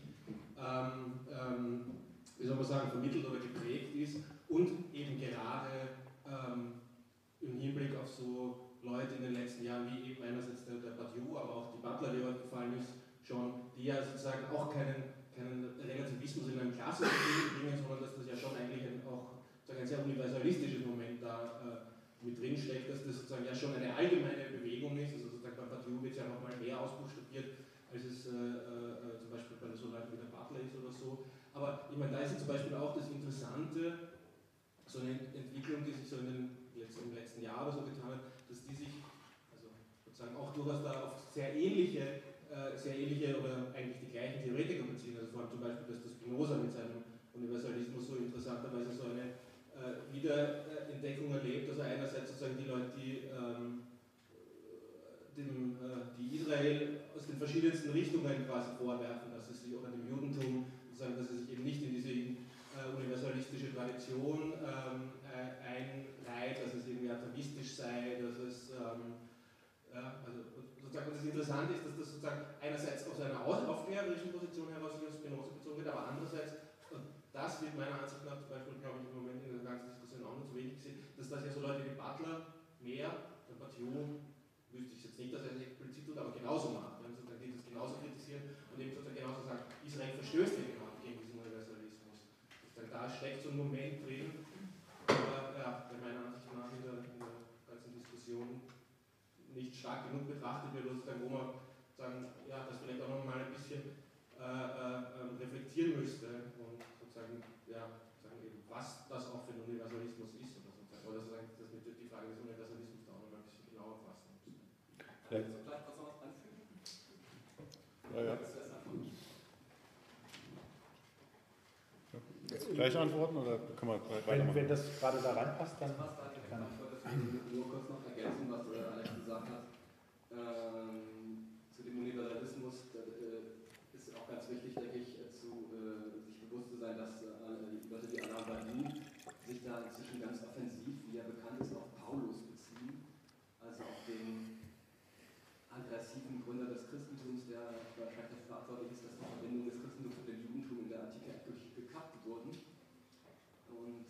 wie soll man sagen, vermittelt oder geprägt ist und eben gerade im Hinblick auf so Leute in den letzten Jahren, wie eben einerseits der Badiou, aber auch die Butler, die heute gefallen ist, schon, die ja sozusagen auch keinen Relativismus in einem klassischen Sinn bringen, sondern dass das ja schon eigentlich auch ein sehr universalistisches Moment da mit drin steckt, dass das sozusagen ja schon eine allgemeine Bewegung ist. Also sozusagen bei Badiou wird es ja nochmal mehr ausbuchstabiert, als es zum Beispiel bei so Leuten wie der Butler ist oder so. Aber ich meine, da ist ja zum Beispiel auch das Interessante, so eine Entwicklung, die sich so im letzten Jahr oder so getan hat, dass die sich also sozusagen auch durchaus da auf sehr ähnliche oder eigentlich die gleichen Theoretiker beziehen. Also vor allem zum Beispiel, dass das Spinoza mit seinem Universalismus so interessanterweise so eine Wiederentdeckung erlebt. Also einerseits sozusagen die Leute, die Israel aus den verschiedensten Richtungen quasi vorwerfen, dass es sich oder dem Judentum sozusagen, dass es sich eben nicht in diese universalistische Tradition einreiht, dass es irgendwie atavistisch sei, dass es also sozusagen das Interessante ist, dass das sozusagen einerseits aus einer aufklärerischen Position heraus auf Spinoza bezogen wird, aber andererseits, und das wird meiner Ansicht nach zum Beispiel, glaube ich, im Moment in der ganzen Diskussion auch noch zu wenig gesehen, dass das ja so Leute wie Butler mehr, der Badiou, wüsste ich jetzt nicht, dass er es explizit tut, aber genauso macht, wenn sozusagen die das genauso kritisieren und eben sozusagen genauso sagen, Israel verstößt ja genau gegen diesen Universalismus. Sozusagen da steckt so ein Moment drin, der meiner Ansicht nach in der ganzen Diskussion nicht stark genug betrachtet wird, sozusagen, wo man sagen, ja, das vielleicht auch noch mal ein bisschen reflektieren müsste und sozusagen, ja, sagen eben, was das auch für ein Universalismus ist oder sozusagen, dass mit die Frage des Universalismus da auch noch mal ein bisschen genauer fassen müsste. Vielleicht kurz noch was anfügen? Ja. Gleich antworten oder können wir weitermachen? Wenn das gerade da reinpasst, dann kann ich nur kurz noch ergänzen, was Alex gesagt hat. Zu dem Universalismus ist auch ganz wichtig, denke ich, sich bewusst zu sein, dass Leute wie Alain Badiou sich da inzwischen ganz offensiv, wie er bekannt ist, auf Paulus beziehen, also auf den aggressiven Gründer des Christentums, der wahrscheinlich dafür verantwortlich ist, dass die Verbindung des Christentums und dem Judentum in der Antike endgültig gekappt wurden. Und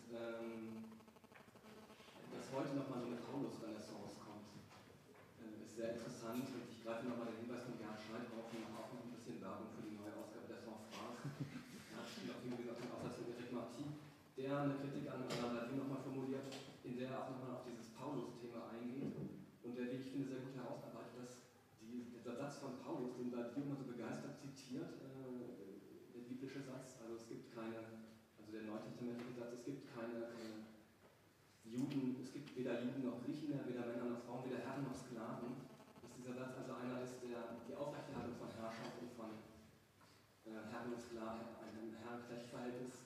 dass heute nochmal so eine Paulus-Renaissance kommt, ist sehr interessant. Und ich greife nochmal den Hinweis von Gerhard Scheid auf und mache auch noch ein bisschen Werbung für die neue Ausgabe der Sans Phrase. Er hat auch, wie gesagt, den Aufsatz von Eric Marty, der eine Kritik an Alain Badiou nochmal formuliert, in der er auch nochmal auf dieses Paulus-Thema eingeht und der, wie ich finde, sehr gut herausarbeitet, dass dieser Satz von Paulus, den Badiou immer so begeistert zitiert, der biblische Satz, also es gibt keine, also der neutestamentliche Satz, es gibt keine Juden, es gibt weder Juden noch Griechen mehr, weder Männer noch Frauen, weder Herren noch Sklaven, dass dieser Satz also einer ist, der die Aufrechterhaltung von Herrschaft und von Herren und Sklaven, einem Herr-Knecht-Verhältnis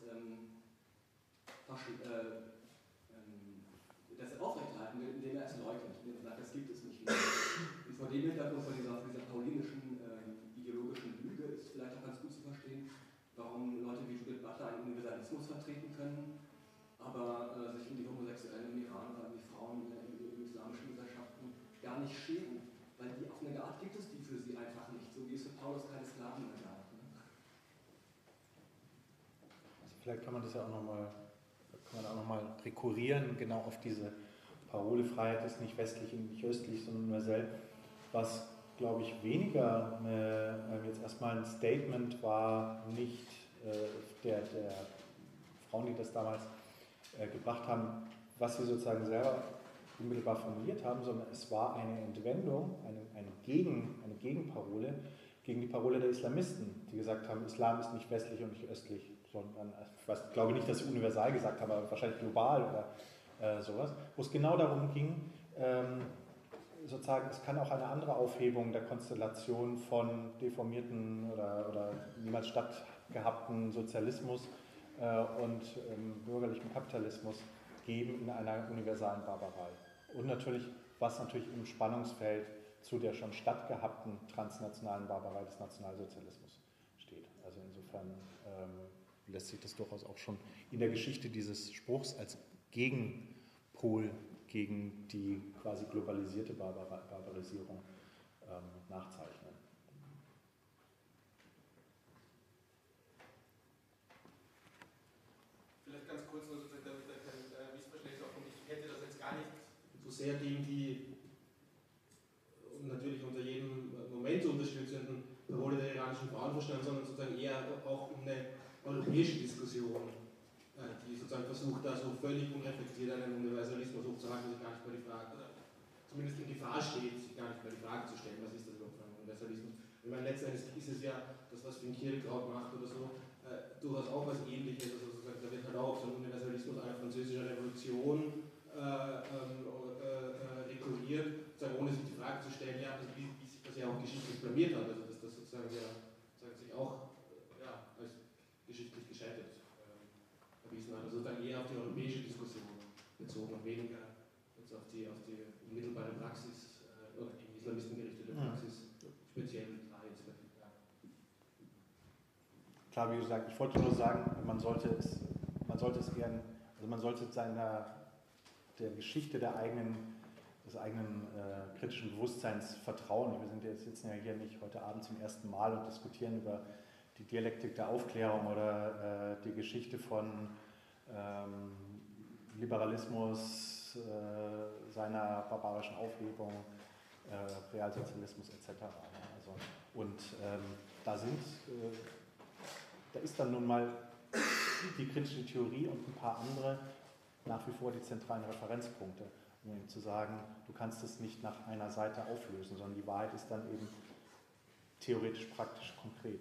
das aufrechterhalten will, indem er es leugnet, indem er sagt, das gibt es nicht mehr. Und vor dem Hintergrund, von dieser paulinischen ideologischen Lüge ist vielleicht auch ganz gut zu verstehen, warum Leute wie Judith Butler einen Universalismus vertreten können, aber sich um die Homosexuellen im Iran oder die Frauen in islamischen Gesellschaften gar nicht scheren, weil die auf eine Art gibt es die für sie einfach nicht, so wie es für Paulus keine Sklaven mehr gab. Ne? Also vielleicht kann man das ja auch nochmal rekurrieren, genau auf diese Parole, Freiheit ist nicht westlich und nicht östlich, sondern universell, was, glaube ich, weniger jetzt erstmal ein Statement war, nicht der Frauen, die das damals gebracht haben, was sie sozusagen selber unmittelbar formuliert haben, sondern es war eine Entwendung, eine Gegenparole gegen die Parole der Islamisten, die gesagt haben, Islam ist nicht westlich und nicht östlich, sondern, ich glaube nicht, dass sie universal gesagt haben, aber wahrscheinlich global oder sowas, wo es genau darum ging, sozusagen, es kann auch eine andere Aufhebung der Konstellation von deformierten oder niemals stattgehabten Sozialismus und bürgerlichem Kapitalismus geben in einer universalen Barbarei. Und natürlich, was natürlich im Spannungsfeld zu der schon stattgehabten transnationalen Barbarei des Nationalsozialismus steht. Also insofern lässt sich das durchaus auch schon in der Geschichte dieses Spruchs als Gegenpol gegen die quasi globalisierte Barbarisierung nachzeichnen. Vielleicht ganz kurz nur sozusagen, damit da kein Missverständnis aufkommt. Ich hätte das jetzt gar nicht so sehr gegen die natürlich unter jedem Moment zu unterstützenden Rolle der iranischen Frauen verstanden, sondern sozusagen eher auch um eine europäische Diskussion, die sozusagen versucht, da so völlig unreflektiert einen Universalismus hochzuhalten, sich gar nicht mehr die Frage, oder zumindest in Gefahr steht, sich gar nicht mehr die Frage zu stellen, was ist das überhaupt für ein Universalismus. Ich meine, letztendlich ist es ja, das was Finn Kierkegaard macht oder so, durchaus auch was Ähnliches, also sozusagen, da wird halt auch so ein Universalismus einer französischen Revolution rekurriert, sozusagen, ohne sich die Frage zu stellen, ja, also wie sich das ja auch geschichtlich blamiert hat, also dass das sozusagen ja sich auch als geschichtlich gescheitert erwiesen hat. Also sozusagen eher auf die europäische Diskussion bezogen und weniger jetzt auf die unmittelbare Praxis oder gegen Islamisten gerichtete Praxis, speziell mit Raids. Klar, wie gesagt, ich wollte nur sagen, man sollte es gern, also man sollte der Geschichte des eigenen kritischen Bewusstseins vertrauen. Wir sind jetzt sitzen ja hier nicht heute Abend zum ersten Mal und diskutieren über die Dialektik der Aufklärung oder die Geschichte von Liberalismus, seiner barbarischen Aufhebung, Realsozialismus etc. Also, und da ist dann nun mal die kritische Theorie und ein paar andere nach wie vor die zentralen Referenzpunkte, um eben zu sagen, du kannst es nicht nach einer Seite auflösen, sondern die Wahrheit ist dann eben theoretisch, praktisch, konkret.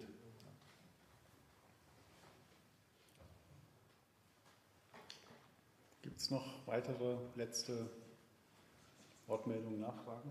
Gibt es noch weitere letzte Wortmeldungen, Nachfragen?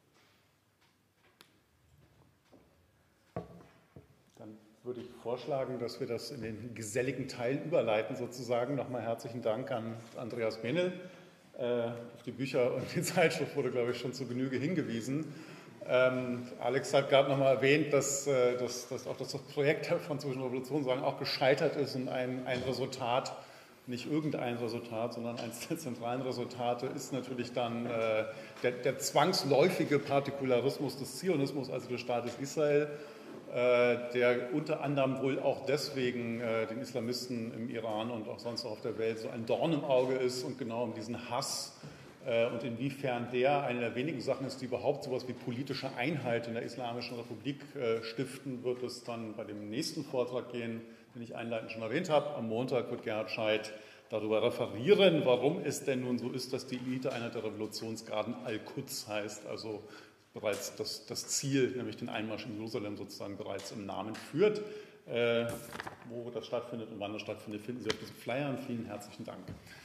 Dann würde ich vorschlagen, dass wir das in den geselligen Teil überleiten sozusagen. Nochmal herzlichen Dank an Andreas Benel. Auf die Bücher und die Zeitschrift wurde, glaube ich, schon zu Genüge hingewiesen. Alex hat gerade nochmal erwähnt, dass auch das Projekt der Französischen Revolution auch gescheitert ist und ein Resultat, nicht irgendein Resultat, sondern eines der zentralen Resultate ist natürlich dann der zwangsläufige Partikularismus des Zionismus, also des Staates Israel, der unter anderem wohl auch deswegen den Islamisten im Iran und auch sonst auf der Welt so ein Dorn im Auge ist und genau um diesen Hass und inwiefern der eine der wenigen Sachen ist, die überhaupt so etwas wie politische Einheit in der Islamischen Republik stiften, wird es dann bei dem nächsten Vortrag gehen, den ich einleitend schon erwähnt habe. Am Montag wird Gerhard Scheidt darüber referieren, warum es denn nun so ist, dass die Elite einer der Revolutionsgarden Al-Quds heißt, also bereits das Ziel, nämlich den Einmarsch in Jerusalem sozusagen bereits im Namen führt. Wo das stattfindet und wann das stattfindet, finden Sie auf diesen Flyern. Vielen herzlichen Dank.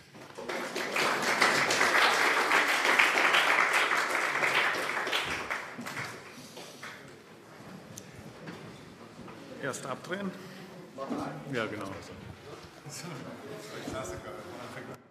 Erst abdrehen. Ja, genau. Klassiker.